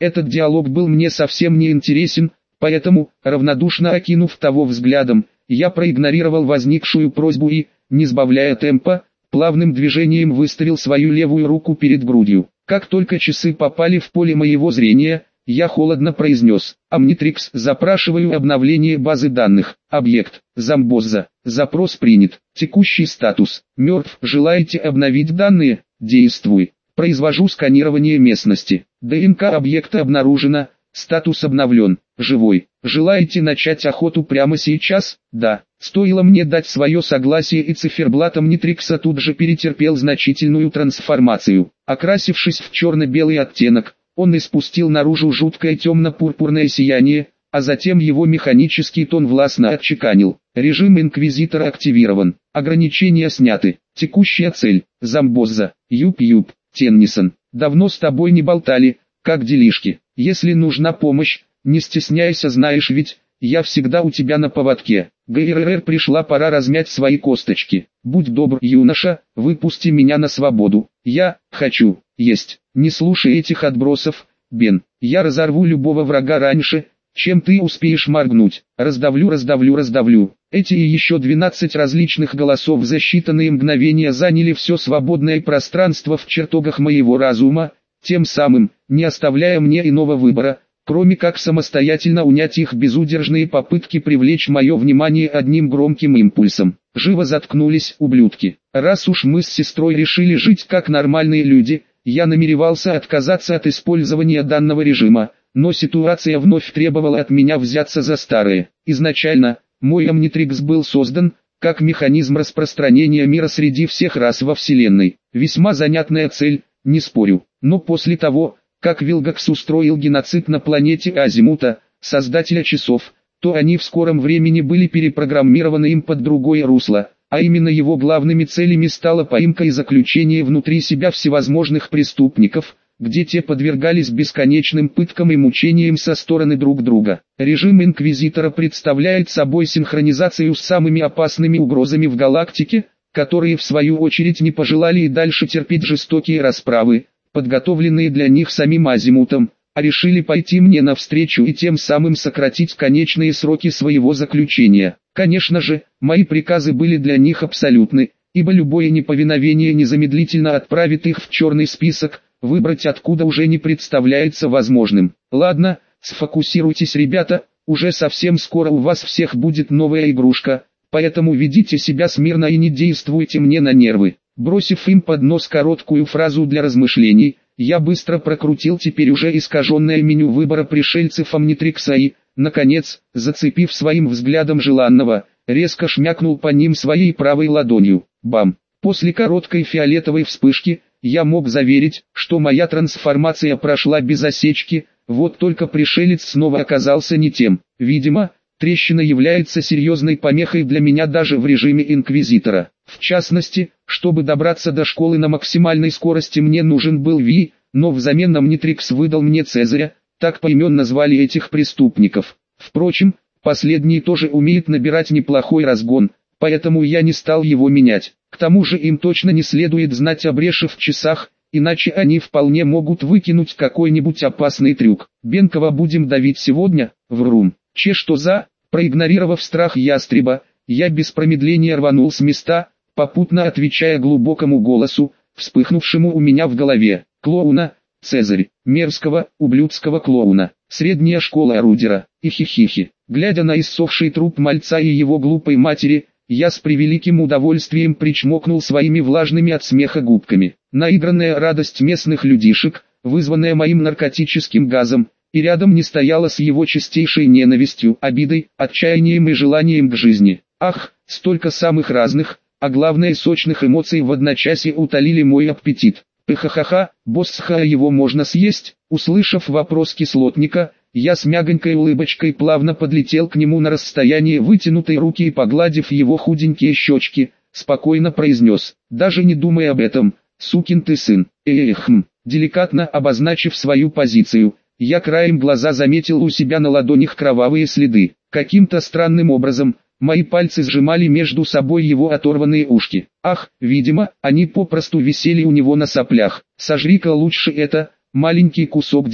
Этот диалог был мне совсем не интересен, поэтому, равнодушно окинув того взглядом, я проигнорировал возникшую просьбу и, не сбавляя темпа, плавным движением выставил свою левую руку перед грудью. Как только часы попали в поле моего зрения, я холодно произнес: «Omnitrix, запрашиваю обновление базы данных. Объект: Замбозза. Запрос принят. Текущий статус: мертв. Желаете обновить данные? Действуй. Произвожу сканирование местности. ДНК объекта обнаружена. Статус обновлен. Живой. Желаете начать охоту прямо сейчас? Да». Стоило мне дать свое согласие, и циферблат Omnitrix тут же перетерпел значительную трансформацию. Окрасившись в черно-белый оттенок, он испустил наружу жуткое темно-пурпурное сияние, а затем его механический тон властно отчеканил: «Режим Инквизитора активирован. Ограничения сняты. Текущая цель: Замбозза. Юп-юп, Теннисон. Давно с тобой не болтали, как делишки? Если нужна помощь, не стесняйся, знаешь ведь, я всегда у тебя на поводке. ГРР, пришла пора размять свои косточки. Будь добр, юноша, выпусти меня на свободу. Я хочу есть. Не слушай этих отбросов, Бен. Я разорву любого врага раньше, чем ты успеешь моргнуть. Раздавлю, раздавлю, раздавлю». Эти и еще двенадцать различных голосов за считанные мгновения заняли все свободное пространство в чертогах моего разума, тем самым не оставляя мне иного выбора, кроме как самостоятельно унять их безудержные попытки привлечь мое внимание одним громким импульсом. Живо заткнулись, ублюдки. Раз уж мы с сестрой решили жить как нормальные люди, я намеревался отказаться от использования данного режима, но ситуация вновь требовала от меня взяться за старое. Изначально, мой Omnitrix был создан как механизм распространения мира среди всех рас во Вселенной. Весьма занятная цель, не спорю, но после того, как Вилгакс устроил геноцид на планете Азимута, создателя часов, то они в скором времени были перепрограммированы им под другое русло, а именно его главными целями стала поимка и заключение внутри себя всевозможных преступников, где те подвергались бесконечным пыткам и мучениям со стороны друг друга. Режим Инквизитора представляет собой синхронизацию с самыми опасными угрозами в галактике, которые в свою очередь не пожелали и дальше терпеть жестокие расправы, подготовленные для них самим Азимутом, а решили пойти мне навстречу и тем самым сократить конечные сроки своего заключения. Конечно же, мои приказы были для них абсолютны, ибо любое неповиновение незамедлительно отправит их в черный список, выбрать откуда уже не представляется возможным. Ладно, сфокусируйтесь, ребята, уже совсем скоро у вас всех будет новая игрушка, поэтому ведите себя смирно и не действуйте мне на нервы. Бросив им под нос короткую фразу для размышлений, я быстро прокрутил теперь уже искаженное меню выбора пришельцев Omnitrix и, наконец, зацепив своим взглядом желанного, резко шмякнул по ним своей правой ладонью. Бам! После короткой фиолетовой вспышки, я мог заверить, что моя трансформация прошла без осечки, вот только пришелец снова оказался не тем. Видимо, трещина является серьезной помехой для меня даже в режиме Инквизитора. В частности, чтобы добраться до школы на максимальной скорости, мне нужен был Ви, но взамен Omnitrix выдал мне Цезаря, так поименно звали этих преступников. Впрочем, последний тоже умеет набирать неплохой разгон, поэтому я не стал его менять. К тому же им точно не следует знать о бреше в часах, иначе они вполне могут выкинуть какой-нибудь опасный трюк. Бен, кого будем давить сегодня? Врум. Че что за? Проигнорировав страх ястреба, я без промедления рванул с места, попутно отвечая глубокому голосу, вспыхнувшему у меня в голове. Клоуна, Цезарь, мерзкого, ублюдского клоуна, средняя школа орудера, и хихихи. Глядя на иссохший труп мальца и его глупой матери, я с превеликим удовольствием причмокнул своими влажными от смеха губками. Наигранная радость местных людишек, вызванная моим наркотическим газом, и рядом не стояла с его чистейшей ненавистью, обидой, отчаянием и желанием к жизни. Ах, столько самых разных, а главное сочных эмоций в одночасье утолили мой аппетит. Пыхахаха, боссха, его можно съесть? Услышав вопрос кислотника, я с мягонькой улыбочкой плавно подлетел к нему на расстояние вытянутой руки и, погладив его худенькие щечки, спокойно произнес: «Даже не думай об этом, сукин ты сын». Эхм, деликатно обозначив свою позицию, я краем глаза заметил у себя на ладонях кровавые следы. Каким-то странным образом, мои пальцы сжимали между собой его оторванные ушки. Ах, видимо, они попросту висели у него на соплях. Сожри-ка лучше это, маленький кусок дерьма.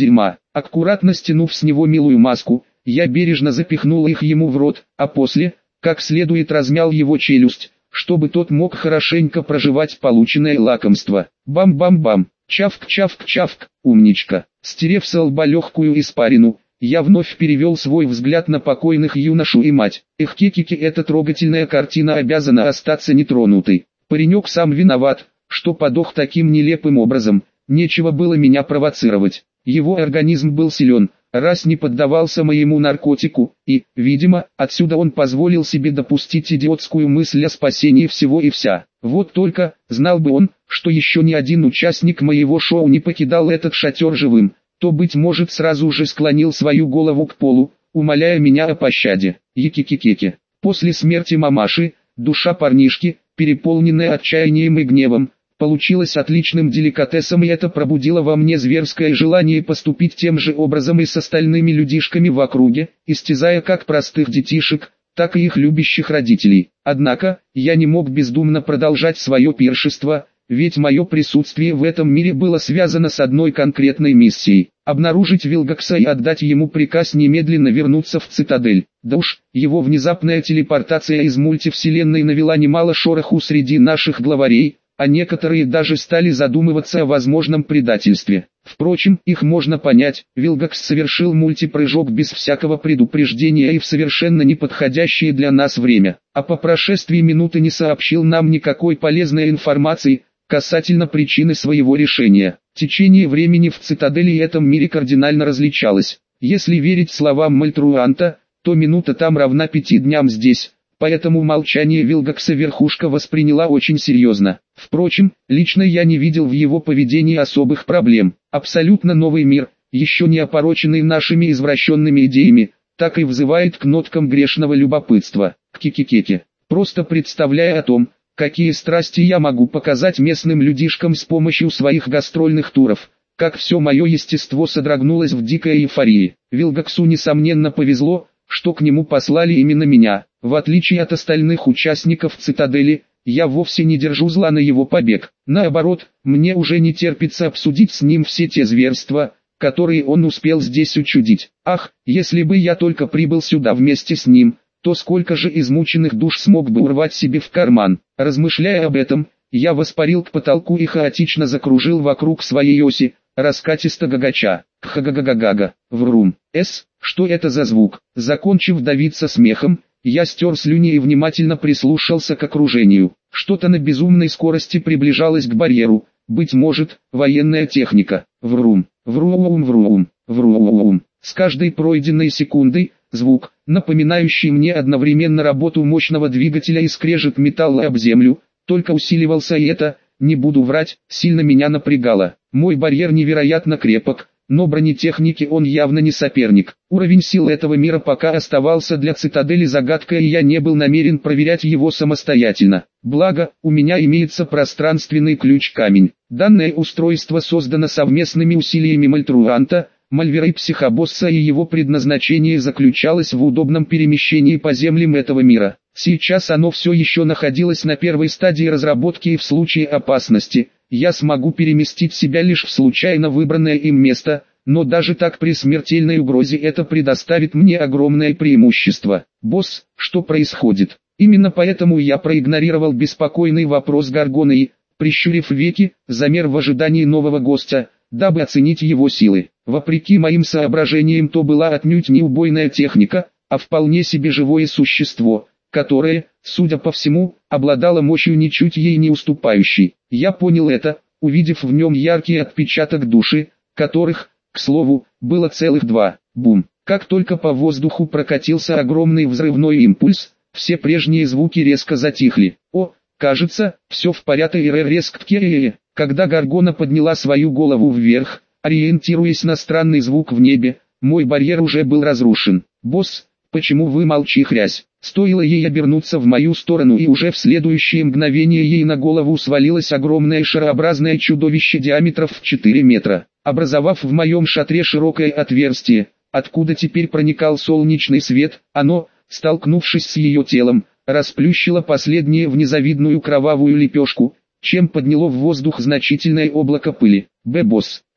Аккуратно стянув с него милую маску, я бережно запихнул их ему в рот, а после, как следует размял его челюсть, чтобы тот мог хорошенько прожевать полученное лакомство. Бам-бам-бам, чавк-чавк-чавк, умничка. Стерев со лба легкую испарину, я вновь перевел свой взгляд на покойных юношу и мать. Эх, кекики, эта трогательная картина обязана остаться нетронутой. Паренек сам виноват, что подох таким нелепым образом, нечего было меня провоцировать. Его организм был силен, раз не поддавался моему наркотику, и, видимо, отсюда он позволил себе допустить идиотскую мысль о спасении всего и вся. Вот только, знал бы он, что еще ни один участник моего шоу не покидал этот шатер живым, то, быть может, сразу же склонил свою голову к полу, умоляя меня о пощаде. Екикикеки. После смерти мамаши, душа парнишки, переполненная отчаянием и гневом, получилась отличным деликатесом, и это пробудило во мне зверское желание поступить тем же образом и с остальными людишками в округе, истязая как простых детишек, так и их любящих родителей. Однако, я не мог бездумно продолжать свое пиршество, ведь мое присутствие в этом мире было связано с одной конкретной миссией – обнаружить Вилгакса и отдать ему приказ немедленно вернуться в цитадель. Да уж, его внезапная телепортация из мультивселенной навела немало шороху среди наших главарей, а некоторые даже стали задумываться о возможном предательстве. Впрочем, их можно понять, Вилгакс совершил мультипрыжок без всякого предупреждения и в совершенно неподходящее для нас время, а по прошествии минуты не сообщил нам никакой полезной информации касательно причины своего решения. Течение времени в цитадели и этом мире кардинально различалось. Если верить словам Мальтруанта, то минута там равна пяти дням здесь. Поэтому молчание Вилгакса верхушка восприняла очень серьезно. Впрочем, лично я не видел в его поведении особых проблем. Абсолютно новый мир, еще не опороченный нашими извращенными идеями, так и взывает к ноткам грешного любопытства, к кикикеке. Просто представляя о том, какие страсти я могу показать местным людишкам с помощью своих гастрольных туров, как все мое естество содрогнулось в дикой эйфории. Вилгаксу несомненно повезло, что к нему послали именно меня. В отличие от остальных участников цитадели, я вовсе не держу зла на его побег. Наоборот, мне уже не терпится обсудить с ним все те зверства, которые он успел здесь учудить. Ах, если бы я только прибыл сюда вместе с ним, то сколько же измученных душ смог бы урвать себе в карман. Размышляя об этом, я воспарил к потолку и хаотично закружил вокруг своей оси, раскатисто гагача. Кхагагагага, врум. С, что это за звук? Закончив давиться смехом, я стер слюни и внимательно прислушался к окружению. Что-то на безумной скорости приближалось к барьеру, быть может, военная техника. Врум, врум, врум, врум. С каждой пройденной секундой, звук, напоминающий мне одновременно работу мощного двигателя и скрежет металла об землю, только усиливался, и это, не буду врать, сильно меня напрягало. Мой барьер невероятно крепок, но бронетехнике он явно не соперник. Уровень сил этого мира пока оставался для цитадели загадкой, и я не был намерен проверять его самостоятельно. Благо, у меня имеется пространственный ключ-камень. Данное устройство создано совместными усилиями Мальтруанта, Мальвера и Психобосса, и его предназначение заключалось в удобном перемещении по землям этого мира. Сейчас оно все еще находилось на первой стадии разработки, и в случае опасности я смогу переместить себя лишь в случайно выбранное им место, но даже так при смертельной угрозе это предоставит мне огромное преимущество. Босс, что происходит? Именно поэтому я проигнорировал беспокойный вопрос Гаргона и, прищурив веки, замер в ожидании нового гостя, дабы оценить его силы. Вопреки моим соображениям, то была отнюдь не убойная техника, а вполне себе живое существо, которое, судя по всему, обладало мощью ничуть ей не уступающей. Я понял это, увидев в нем яркий отпечаток души, которых, к слову, было целых два. Бум! Как только по воздуху прокатился огромный взрывной импульс, все прежние звуки резко затихли. О, кажется, все в порядке. Резко, когда Гаргона подняла свою голову вверх, ориентируясь на странный звук в небе, мой барьер уже был разрушен. «Босс, почему вы молчи, хрясь?» Стоило ей обернуться в мою сторону, и уже в следующее мгновение ей на голову свалилось огромное шарообразное чудовище диаметров в четыре метра, образовав в моем шатре широкое отверстие, откуда теперь проникал солнечный свет. Оно, столкнувшись с ее телом, расплющило последнее в незавидную кровавую лепешку, чем подняло в воздух значительное облако пыли. «Б-босс,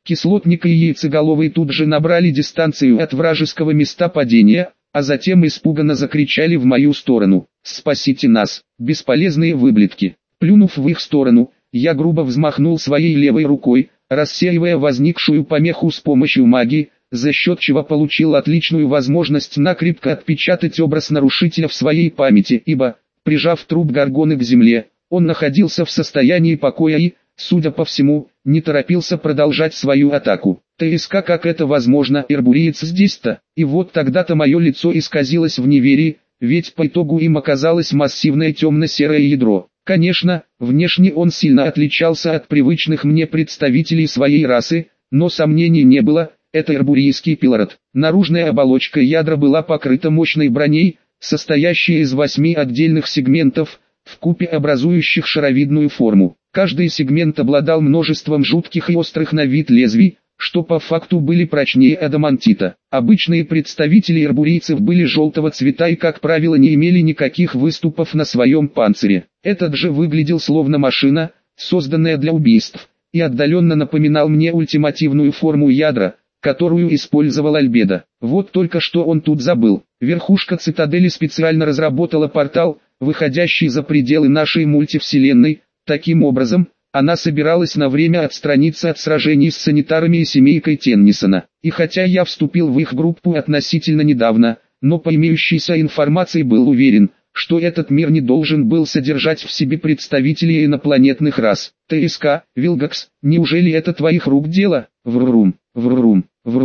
Кислотник и яйцеголовый тут же набрали дистанцию от вражеского места падения, а затем испуганно закричали в мою сторону: «Спасите нас, бесполезные выблядки!». Плюнув в их сторону, я грубо взмахнул своей левой рукой, рассеивая возникшую помеху с помощью магии, за счет чего получил отличную возможность накрепко отпечатать образ нарушителя в своей памяти, ибо, прижав труп Горгоны к земле, он находился в состоянии покоя и, судя по всему, не торопился продолжать свою атаку. ТСК, как это возможно, эрбуриец здесь-то? И вот тогда-то мое лицо исказилось в неверии, ведь по итогу им оказалось массивное темно-серое ядро. Конечно, внешне он сильно отличался от привычных мне представителей своей расы, но сомнений не было, это эрбурийский пилород. Наружная оболочка ядра была покрыта мощной броней, состоящей из восьми отдельных сегментов, вкупе образующих шаровидную форму. Каждый сегмент обладал множеством жутких и острых на вид лезвий, что по факту были прочнее адамантита. Обычные представители эрбурийцев были желтого цвета и, как правило, не имели никаких выступов на своем панцире. Этот же выглядел словно машина, созданная для убийств, и отдаленно напоминал мне ультимативную форму ядра, которую использовал Альбедо. Вот только что он тут забыл. Верхушка цитадели специально разработала портал, выходящий за пределы нашей мультивселенной. Таким образом, она собиралась на время отстраниться от сражений с санитарами и семейкой Теннисона. И хотя я вступил в их группу относительно недавно, но по имеющейся информации был уверен, что этот мир не должен был содержать в себе представителей инопланетных рас. ТСК, Вилгакс, неужели это твоих рук дело? Врум, врум,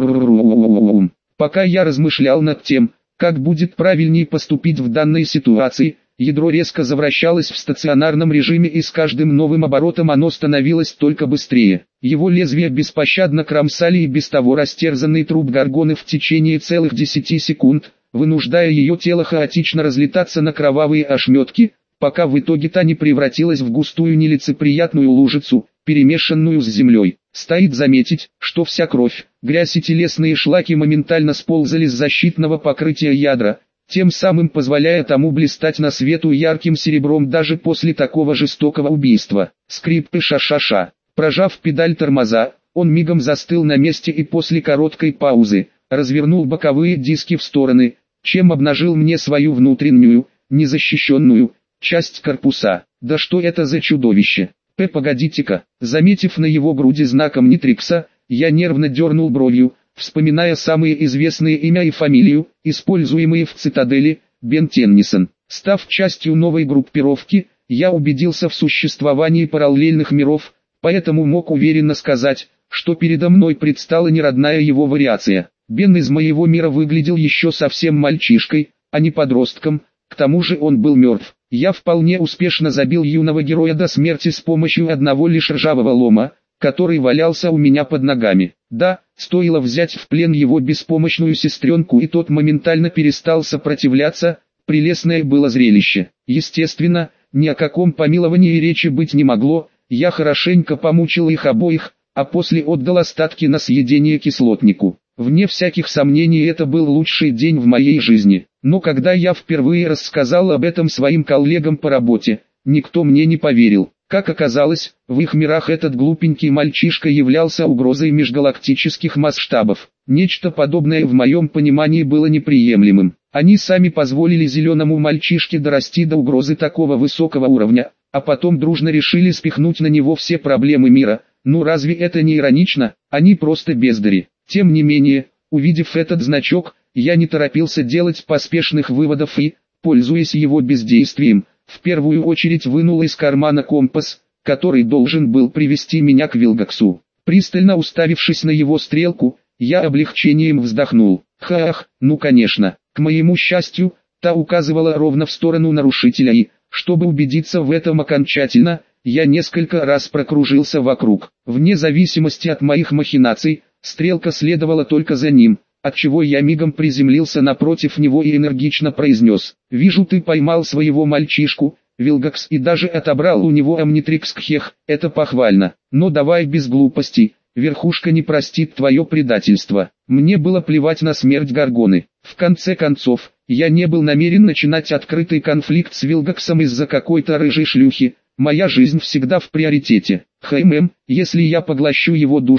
врум. Пока я размышлял над тем, как будет правильнее поступить в данной ситуации, ядро резко завращалось в стационарном режиме, и с каждым новым оборотом оно становилось только быстрее. Его лезвия беспощадно кромсали и без того растерзанный труп Горгоны в течение целых десяти секунд, вынуждая ее тело хаотично разлетаться на кровавые ошметки, пока в итоге та не превратилась в густую нелицеприятную лужицу, перемешанную с землей. Стоит заметить, что вся кровь, грязь и телесные шлаки моментально сползали с защитного покрытия ядра, тем самым позволяя тому блистать на свету ярким серебром даже после такого жестокого убийства. Скрип и ша-ша-ша. Прожав педаль тормоза, он мигом застыл на месте и после короткой паузы развернул боковые диски в стороны, чем обнажил мне свою внутреннюю, незащищенную, часть корпуса. Да что это за чудовище? П, погодите-ка. Заметив на его груди знаком Нитрикса, я нервно дернул бровью, вспоминая самые известные имя и фамилию, используемые в цитадели, Бен Теннисон. Став частью новой группировки, я убедился в существовании параллельных миров, поэтому мог уверенно сказать, что передо мной предстала неродная его вариация. Бен из моего мира выглядел еще совсем мальчишкой, а не подростком, к тому же он был мертв. Я вполне успешно забил юного героя до смерти с помощью одного лишь ржавого лома, который валялся у меня под ногами. Да, стоило взять в плен его беспомощную сестренку, и тот моментально перестал сопротивляться. Прелестное было зрелище. Естественно, ни о каком помиловании речи быть не могло, я хорошенько помучил их обоих, а после отдал остатки на съедение кислотнику. Вне всяких сомнений, это был лучший день в моей жизни. Но когда я впервые рассказал об этом своим коллегам по работе, никто мне не поверил. Как оказалось, в их мирах этот глупенький мальчишка являлся угрозой межгалактических масштабов. Нечто подобное в моем понимании было неприемлемым. Они сами позволили зеленому мальчишке дорасти до угрозы такого высокого уровня, а потом дружно решили спихнуть на него все проблемы мира. Ну разве это не иронично? Они просто бездари. Тем не менее, увидев этот значок, я не торопился делать поспешных выводов и, пользуясь его бездействием, в первую очередь вынул из кармана компас, который должен был привести меня к Вилгаксу. Пристально уставившись на его стрелку, я облегчением вздохнул. Ха-ах, ну конечно, к моему счастью, та указывала ровно в сторону нарушителя и, чтобы убедиться в этом окончательно, я несколько раз прокружился вокруг. Вне зависимости от моих махинаций, стрелка следовала только за ним, отчего я мигом приземлился напротив него и энергично произнес: «Вижу, ты поймал своего мальчишку, Вилгакс, и даже отобрал у него Амнитрикс Кхех, это похвально. Но давай без глупостей, верхушка не простит твое предательство». Мне было плевать на смерть Горгоны. В конце концов, я не был намерен начинать открытый конфликт с Вилгаксом из-за какой-то рыжей шлюхи. Моя жизнь всегда в приоритете. Хэм, если я поглощу его душу,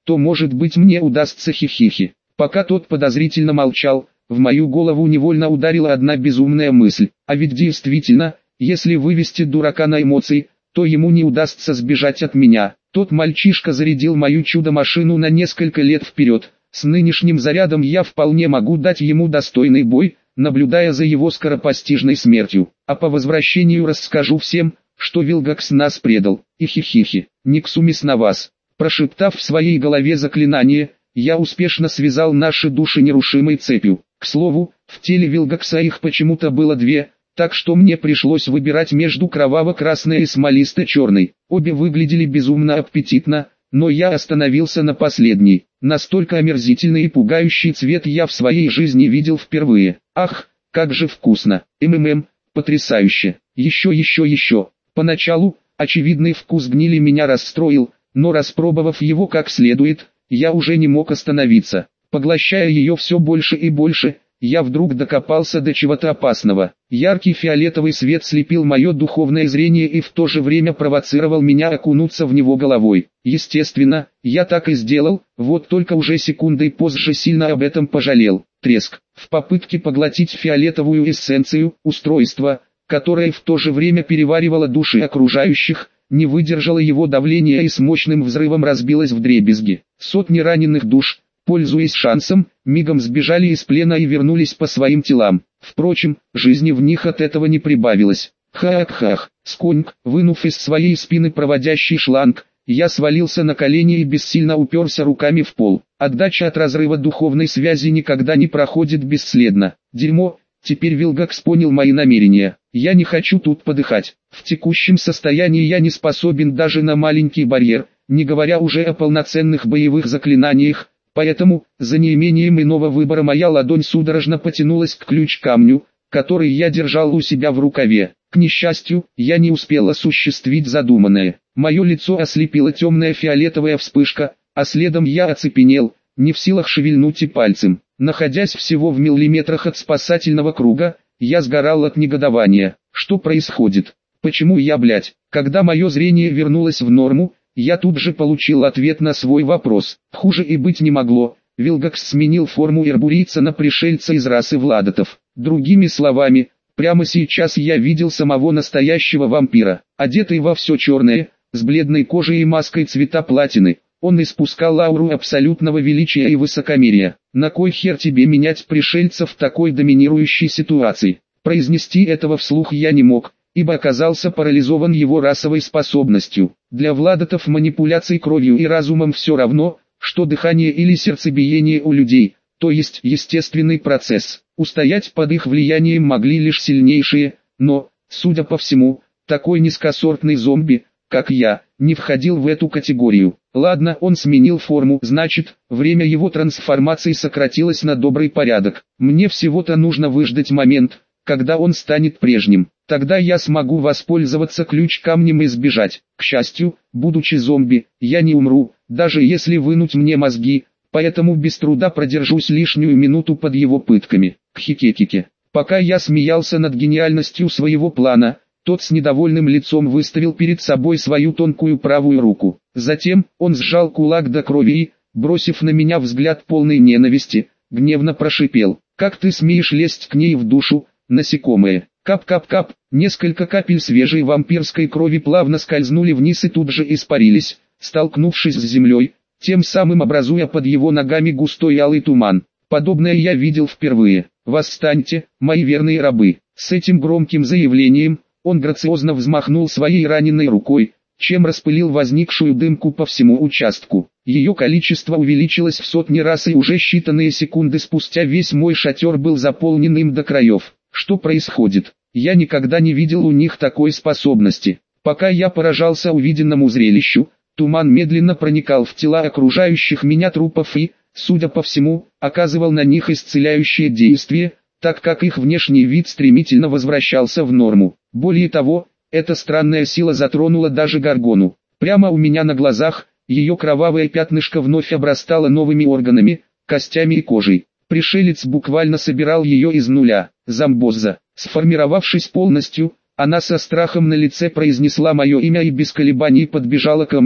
то может быть мне удастся хихихи. Пока тот подозрительно молчал, в мою голову невольно ударила одна безумная мысль. А ведь действительно, если вывести дурака на эмоции, то ему не удастся сбежать от меня. Тот мальчишка зарядил мою чудо-машину на несколько лет вперед. С нынешним зарядом я вполне могу дать ему достойный бой, наблюдая за его скоропостижной смертью. А по возвращению расскажу всем, что Вилгакс нас предал. И хихихи, Никсумис на вас. Прошептав в своей голове заклинание, я успешно связал наши души нерушимой цепью. К слову, в теле Вилгакса их почему-то было две, так что мне пришлось выбирать между кроваво-красной и смолисто-черной. Обе выглядели безумно аппетитно, но я остановился на последней. Настолько омерзительный и пугающий цвет я в своей жизни видел впервые. Ах, как же вкусно! МММ, потрясающе! Еще, еще, еще! Поначалу, очевидный вкус гнили меня расстроил, но распробовав его как следует, я уже не мог остановиться. Поглощая ее все больше и больше, я вдруг докопался до чего-то опасного. Яркий фиолетовый свет слепил мое духовное зрение и в то же время провоцировал меня окунуться в него головой. Естественно, я так и сделал, вот только уже секундой позже сильно об этом пожалел. Треск. В попытке поглотить фиолетовую эссенцию, устройство, которое в то же время переваривало души окружающих, не выдержало его давления и с мощным взрывом разбилось вдребезги. Сотни раненых душ, пользуясь шансом, мигом сбежали из плена и вернулись по своим телам. Впрочем, жизни в них от этого не прибавилось. Хах-хах, сконьк, вынув из своей спины проводящий шланг, я свалился на колени и бессильно уперся руками в пол. Отдача от разрыва духовной связи никогда не проходит бесследно. Дерьмо, теперь Вилгакс понял мои намерения. Я не хочу тут подыхать. В текущем состоянии я не способен даже на маленький барьер, не говоря уже о полноценных боевых заклинаниях. Поэтому, за неимением иного выбора моя ладонь судорожно потянулась к ключ-камню, который я держал у себя в рукаве. К несчастью, я не успел осуществить задуманное. Мое лицо ослепила темная фиолетовая вспышка, а следом я оцепенел, не в силах шевельнуть и пальцем. Находясь всего в миллиметрах от спасательного круга, я сгорал от негодования. Что происходит? Почему я, блядь? Когда мое зрение вернулось в норму, я тут же получил ответ на свой вопрос. Хуже и быть не могло. Вилгакс сменил форму эрбурийца на пришельца из расы Владотов. Другими словами, прямо сейчас я видел самого настоящего вампира. Одетый во все черное, с бледной кожей и маской цвета платины, он испускал ауру абсолютного величия и высокомерия. На кой хер тебе менять пришельца в такой доминирующей ситуации? Произнести этого вслух я не мог, ибо оказался парализован его расовой способностью. Для Владотов манипуляций кровью и разумом все равно, что дыхание или сердцебиение у людей, то есть естественный процесс. Устоять под их влиянием могли лишь сильнейшие, но, судя по всему, такой низкосортный зомби, как я, не входил в эту категорию. Ладно, он сменил форму, значит, время его трансформации сократилось на добрый порядок. Мне всего-то нужно выждать момент, когда он станет прежним. Тогда я смогу воспользоваться ключ-камнем и сбежать. К счастью, будучи зомби, я не умру, даже если вынуть мне мозги, поэтому без труда продержусь лишнюю минуту под его пытками. Кхи-ке-ке-ке. Пока я смеялся над гениальностью своего плана, тот с недовольным лицом выставил перед собой свою тонкую правую руку. Затем, он сжал кулак до крови и, бросив на меня взгляд полной ненависти, гневно прошипел: «Как ты смеешь лезть к ней в душу, насекомое?» Кап-кап-кап, несколько капель свежей вампирской крови плавно скользнули вниз и тут же испарились, столкнувшись с землей, тем самым образуя под его ногами густой алый туман. Подобное я видел впервые. «Восстаньте, мои верные рабы!» С этим громким заявлением, он грациозно взмахнул своей раненой рукой, чем распылил возникшую дымку по всему участку. Ее количество увеличилось в сотни раз и уже считанные секунды спустя весь мой шатер был заполнен им до краев. Что происходит? Я никогда не видел у них такой способности. Пока я поражался увиденному зрелищу, туман медленно проникал в тела окружающих меня трупов и, судя по всему, оказывал на них исцеляющее действие, так как их внешний вид стремительно возвращался в норму. Более того, эта странная сила затронула даже Горгону. Прямо у меня на глазах, ее кровавое пятнышко вновь обрастало новыми органами, костями и кожей. Пришелец буквально собирал ее из нуля. Замбоза. Сформировавшись полностью, она со страхом на лице произнесла мое имя и без колебаний подбежала ко мне,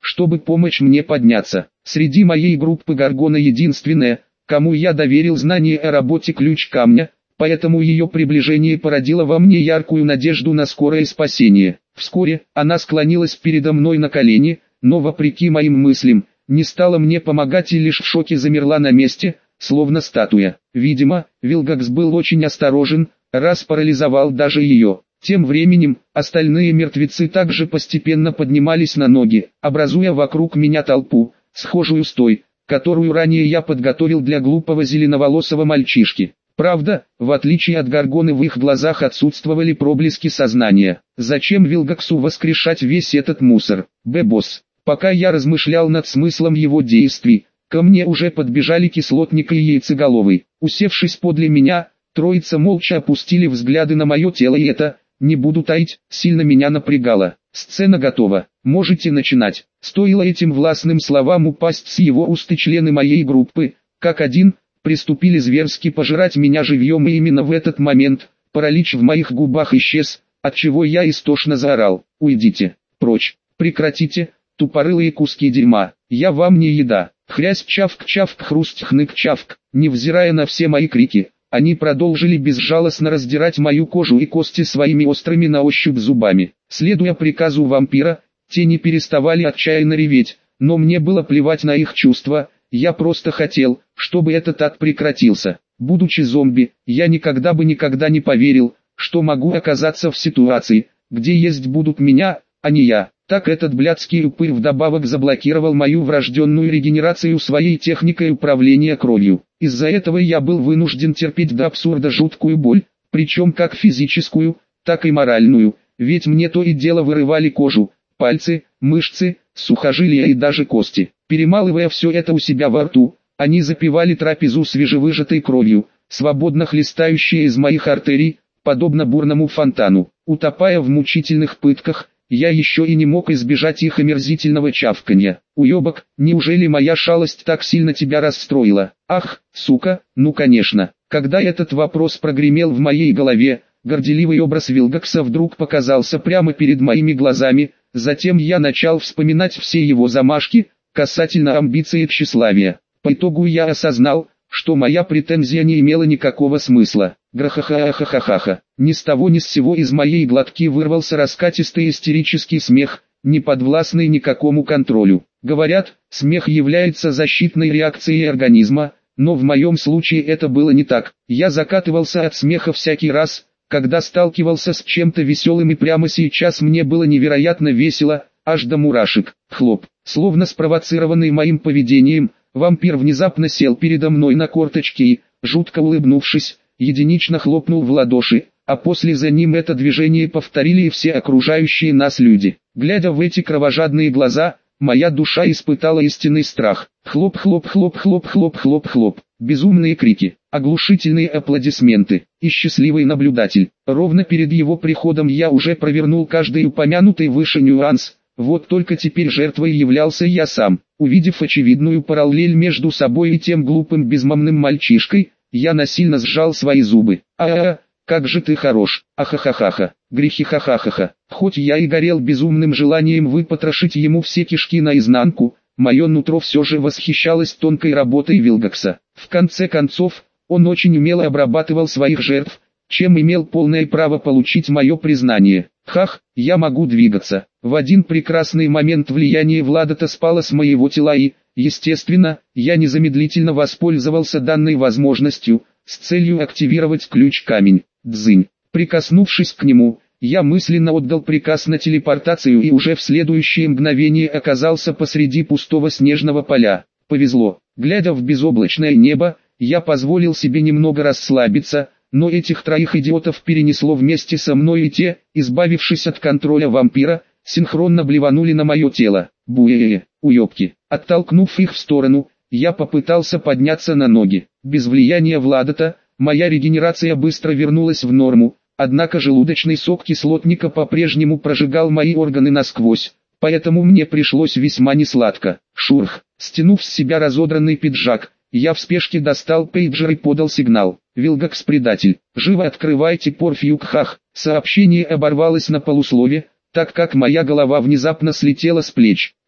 чтобы помочь мне подняться. Среди моей группы Горгона единственная, кому я доверил знание о работе ключ камня, поэтому ее приближение породило во мне яркую надежду на скорое спасение. Вскоре она склонилась передо мной на колени, но вопреки моим мыслям, не стала мне помогать и лишь в шоке замерла на месте, словно статуя. Видимо, Вилгакс был очень осторожен, раз парализовал даже ее. Тем временем, остальные мертвецы также постепенно поднимались на ноги, образуя вокруг меня толпу, схожую с той, которую ранее я подготовил для глупого зеленоволосого мальчишки. Правда, в отличие от Горгоны, в их глазах отсутствовали проблески сознания. Зачем Вилгаксу воскрешать весь этот мусор? Б-босс. Пока я размышлял над смыслом его действий, ко мне уже подбежали Кислотник и Яйцеголовый. Усевшись подле меня, троица молча опустили взгляды на мое тело, и это, не буду таить, сильно меня напрягало. Сцена готова, можете начинать. Стоило этим властным словам упасть с его уст, и члены моей группы, как один, приступили зверски пожирать меня живьем, и именно в этот момент паралич в моих губах исчез, отчего я истошно заорал: «Уйдите, прочь, прекратите, тупорылые куски дерьма, я вам не еда». Хрясь, чавк, чавк, хруст, хнык, чавк. Невзирая на все мои крики, они продолжили безжалостно раздирать мою кожу и кости своими острыми на ощупь зубами. Следуя приказу вампира, те не переставали отчаянно реветь, но мне было плевать на их чувства, я просто хотел, чтобы этот ад прекратился. Будучи зомби, я никогда бы никогда не поверил, что могу оказаться в ситуации, где есть будут меня, а не я. Так этот блядский упырь вдобавок заблокировал мою врожденную регенерацию своей техникой управления кровью. Из-за этого я был вынужден терпеть до абсурда жуткую боль, причем как физическую, так и моральную, ведь мне то и дело вырывали кожу, пальцы, мышцы, сухожилия и даже кости. Перемалывая все это у себя во рту, они запивали трапезу свежевыжатой кровью, свободно хлестающей из моих артерий, подобно бурному фонтану. Утопая в мучительных пытках, я еще и не мог избежать их омерзительного чавканья. Уебок, неужели моя шалость так сильно тебя расстроила? Ах, сука, ну конечно. Когда этот вопрос прогремел в моей голове, горделивый образ Вилгакса вдруг показался прямо перед моими глазами, затем я начал вспоминать все его замашки, касательно амбиций и тщеславия. По итогу я осознал, что моя претензия не имела никакого смысла. Грахахахахахаха. Ни с того ни с сего из моей глотки вырвался раскатистый истерический смех, не подвластный никакому контролю. Говорят, смех является защитной реакцией организма, но в моем случае это было не так. Я закатывался от смеха всякий раз, когда сталкивался с чем-то веселым, и прямо сейчас мне было невероятно весело, аж до мурашек. Хлоп. Словно спровоцированный моим поведением, вампир внезапно сел передо мной на корточки и, жутко улыбнувшись, единично хлопнул в ладоши, а после за ним это движение повторили и все окружающие нас люди. Глядя в эти кровожадные глаза, моя душа испытала истинный страх. Хлоп-хлоп-хлоп-хлоп-хлоп-хлоп. Безумные крики, оглушительные аплодисменты и счастливый наблюдатель. Ровно перед его приходом я уже провернул каждый упомянутый выше нюанс. Вот только теперь жертвой являлся я сам. Увидев очевидную параллель между собой и тем глупым безмолвным мальчишкой, я насильно сжал свои зубы. А-а-а, как же ты хорош, ахахахаха, грехи хахахаха. Хоть я и горел безумным желанием выпотрошить ему все кишки наизнанку, мое нутро все же восхищалось тонкой работой Вилгакса. В конце концов, он очень умело обрабатывал своих жертв, чем имел полное право получить мое признание. Хах, я могу двигаться. В один прекрасный момент влияние Владата спало с моего тела и, естественно, я незамедлительно воспользовался данной возможностью, с целью активировать ключ-камень. Дзынь. Прикоснувшись к нему, я мысленно отдал приказ на телепортацию и уже в следующее мгновение оказался посреди пустого снежного поля. Повезло. Глядя в безоблачное небо, я позволил себе немного расслабиться, но этих троих идиотов перенесло вместе со мной, и те, избавившись от контроля вампира, синхронно блеванули на мое тело. Буэ-э-э, уёбки. Оттолкнув их в сторону, я попытался подняться на ноги. Без влияния Владата, моя регенерация быстро вернулась в норму, однако желудочный сок кислотника по-прежнему прожигал мои органы насквозь, поэтому мне пришлось весьма несладко. Шурх. Стянув с себя разодранный пиджак, я в спешке достал пейджер и подал сигнал. Вилгакс-предатель, живо открывайте порфюк, хах. Сообщение оборвалось на полуслове, так как моя голова внезапно слетела с плеч.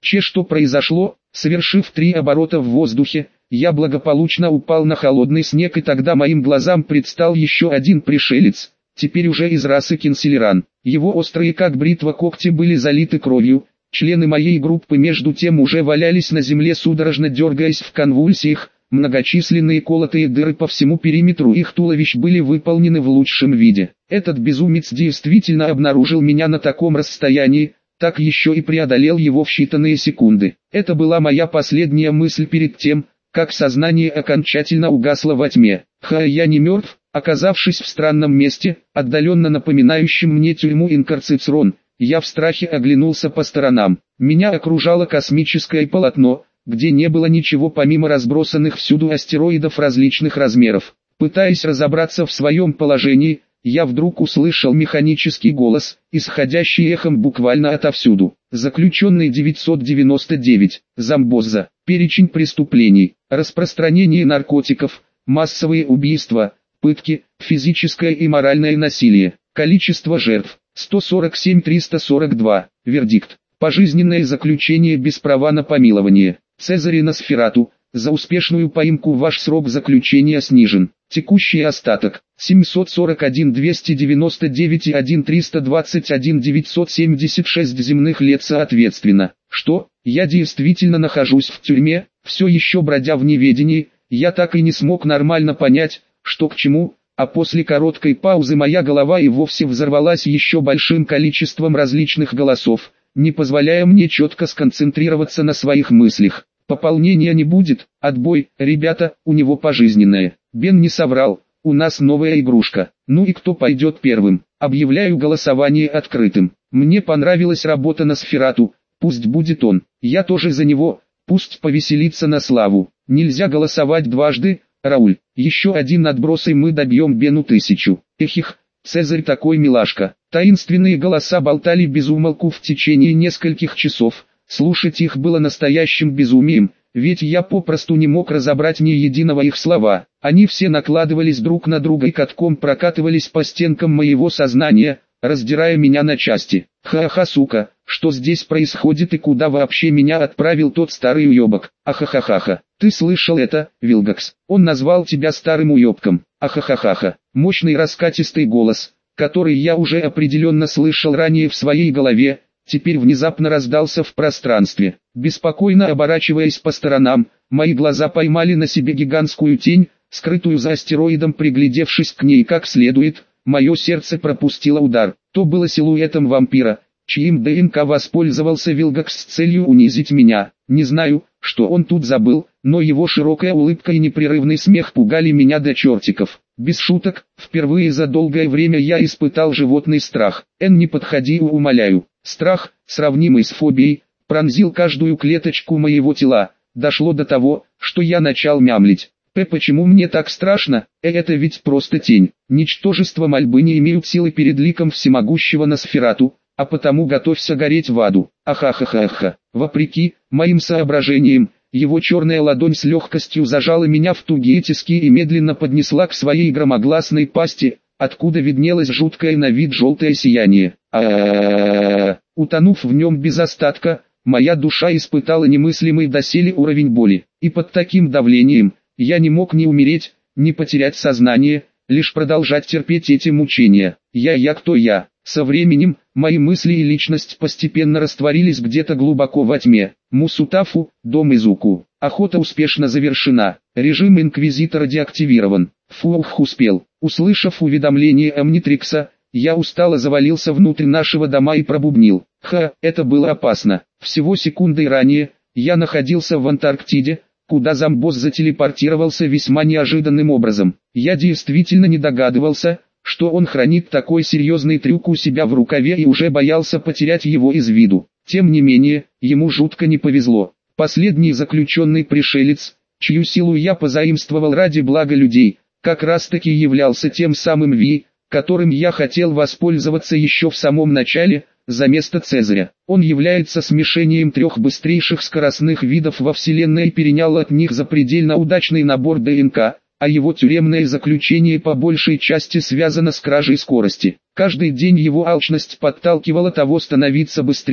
Че что произошло? Совершив три оборота в воздухе, я благополучно упал на холодный снег, и тогда моим глазам предстал еще один пришелец, теперь уже из расы Кинселеран. Его острые как бритва когти были залиты кровью, члены моей группы между тем уже валялись на земле, судорожно дергаясь в конвульсиях, многочисленные колотые дыры по всему периметру их туловищ были выполнены в лучшем виде. Этот безумец действительно обнаружил меня на таком расстоянии, так еще и преодолел его в считанные секунды. Это была моя последняя мысль перед тем, как сознание окончательно угасло во тьме. Ха, я не мертв. Оказавшись в странном месте, отдаленно напоминающем мне тюрьму Инкарцицерон, я в страхе оглянулся по сторонам. Меня окружало космическое полотно, где не было ничего помимо разбросанных всюду астероидов различных размеров. Пытаясь разобраться в своем положении, я вдруг услышал механический голос, исходящий эхом буквально отовсюду. Заключенный девятьсот девяносто девять, Замбозза, перечень преступлений, распространение наркотиков, массовые убийства, пытки, физическое и моральное насилие. Количество жертв сто сорок семь триста сорок два. Вердикт: пожизненное заключение без права на помилование. Цезарь Носферату: за успешную поимку ваш срок заключения снижен. Текущий остаток семьсот сорок один двести девяносто девять и один триста двадцать один девятьсот семьдесят шесть земных лет соответственно. Что? Я действительно нахожусь в тюрьме, все еще бродя в неведении. Я так и не смог нормально понять, что к чему, а после короткой паузы моя голова и вовсе взорвалась еще большим количеством различных голосов, не позволяя мне четко сконцентрироваться на своих мыслях. Пополнения не будет, отбой, ребята, у него пожизненное. Бен не соврал, у нас новая игрушка. Ну и кто пойдет первым? Объявляю голосование открытым. Мне понравилась работа Носферату, пусть будет он. Я тоже за него, пусть повеселится на славу. Нельзя голосовать дважды, Рауль. Еще один отброс и мы добьем Бену тысячу. Эхих, Цезарь такой милашка. Таинственные голоса болтали без умолку в течение нескольких часов. Слушать их было настоящим безумием, ведь я попросту не мог разобрать ни единого их слова. Они все накладывались друг на друга и катком прокатывались по стенкам моего сознания, раздирая меня на части. Ха-ха, сука, что здесь происходит и куда вообще меня отправил тот старый уебок? Ахахахаха. Ты слышал это, Вилгакс? Он назвал тебя старым уебком. Ахахахаха. Мощный раскатистый голос, который я уже определенно слышал ранее в своей голове, теперь внезапно раздался в пространстве. Беспокойно оборачиваясь по сторонам, мои глаза поймали на себе гигантскую тень, скрытую за астероидом. Приглядевшись к ней как следует, мое сердце пропустило удар. То было силуэтом вампира, чьим ДНК воспользовался Вилгакс с целью унизить меня. Не знаю, что он тут забыл, но его широкая улыбка и непрерывный смех пугали меня до чертиков. Без шуток, впервые за долгое время я испытал животный страх. Эн, не подходи, умоляю. Страх, сравнимый с фобией, пронзил каждую клеточку моего тела. Дошло до того, что я начал мямлить. П, почему мне так страшно? Э, это ведь просто тень. Ничтожества мольбы не имеют силы перед ликом всемогущего Носферату, а потому готовься гореть в аду. Ахахахаха. Вопреки моим соображениям, его черная ладонь с легкостью зажала меня в тугие тиски и медленно поднесла к своей громогласной пасти, откуда виднелось жуткое на вид желтое сияние. А-а-а-а. Утонув в нем без остатка, моя душа испытала немыслимый доселе уровень боли, и под таким давлением я не мог ни умереть, ни потерять сознание, лишь продолжать терпеть эти мучения. Я, я кто я? Со временем, мои мысли и личность постепенно растворились где-то глубоко во тьме. Мусутафу, дом Изуку. Охота успешно завершена. Режим Инквизитора деактивирован. Фух, успел. Услышав уведомление Омнитрикса, я устало завалился внутрь нашего дома и пробубнил. Ха, это было опасно. Всего секундой ранее, я находился в Антарктиде, куда Замбозза телепортировался весьма неожиданным образом. Я действительно не догадывался, что он хранит такой серьезный трюк у себя в рукаве, и уже боялся потерять его из виду. Тем не менее, ему жутко не повезло. Последний заключенный пришелец, чью силу я позаимствовал ради блага людей, как раз таки являлся тем самым Ви, которым я хотел воспользоваться еще в самом начале, за место Цезаря. Он является смешением трех быстрейших скоростных видов во Вселенной и перенял от них запредельно удачный набор ДНК, а его тюремное заключение по большей части связано с кражей скорости. Каждый день его алчность подталкивала того становиться быстрее,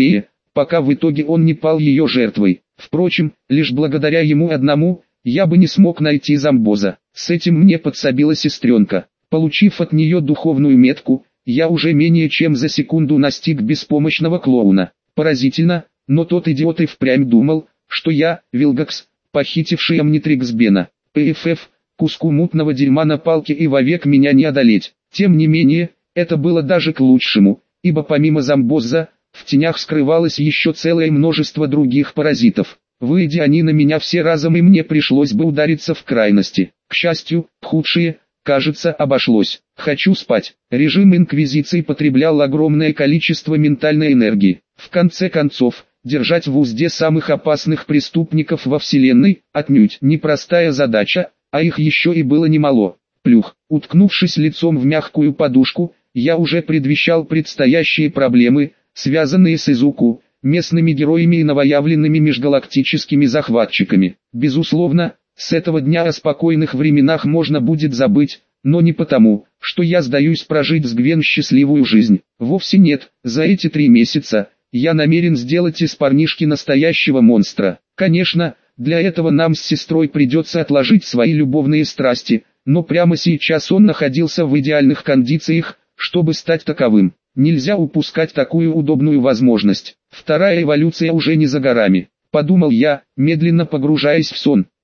пока в итоге он не пал ее жертвой. Впрочем, лишь благодаря ему одному, я бы не смог найти зомбоза. С этим мне подсобила сестренка. Получив от нее духовную метку, я уже менее чем за секунду настиг беспомощного клоуна. Поразительно, но тот идиот и впрямь думал, что я, Вилгакс, похитивший Омнитрикс Бена. ПФФ, куску мутного дерьма на палке и вовек меня не одолеть. Тем не менее, это было даже к лучшему, ибо помимо зомбоза, в тенях скрывалось еще целое множество других паразитов. Выйдя они на меня все разом, и мне пришлось бы удариться в крайности. К счастью, худшее, кажется, обошлось. Хочу спать. Режим инквизиции потреблял огромное количество ментальной энергии. В конце концов, держать в узде самых опасных преступников во вселенной, отнюдь непростая задача, а их еще и было немало. Плюх, уткнувшись лицом в мягкую подушку, я уже предвещал предстоящие проблемы, связанные с Изуку, местными героями и новоявленными межгалактическими захватчиками. Безусловно, с этого дня о спокойных временах можно будет забыть, но не потому, что я сдаюсь прожить с Гвен счастливую жизнь. Вовсе нет, за эти три месяца я намерен сделать из парнишки настоящего монстра. Конечно, для этого нам с сестрой придется отложить свои любовные страсти, но прямо сейчас он находился в идеальных кондициях, чтобы стать таковым. Нельзя упускать такую удобную возможность. Вторая эволюция уже не за горами, подумал я, медленно погружаясь в сон.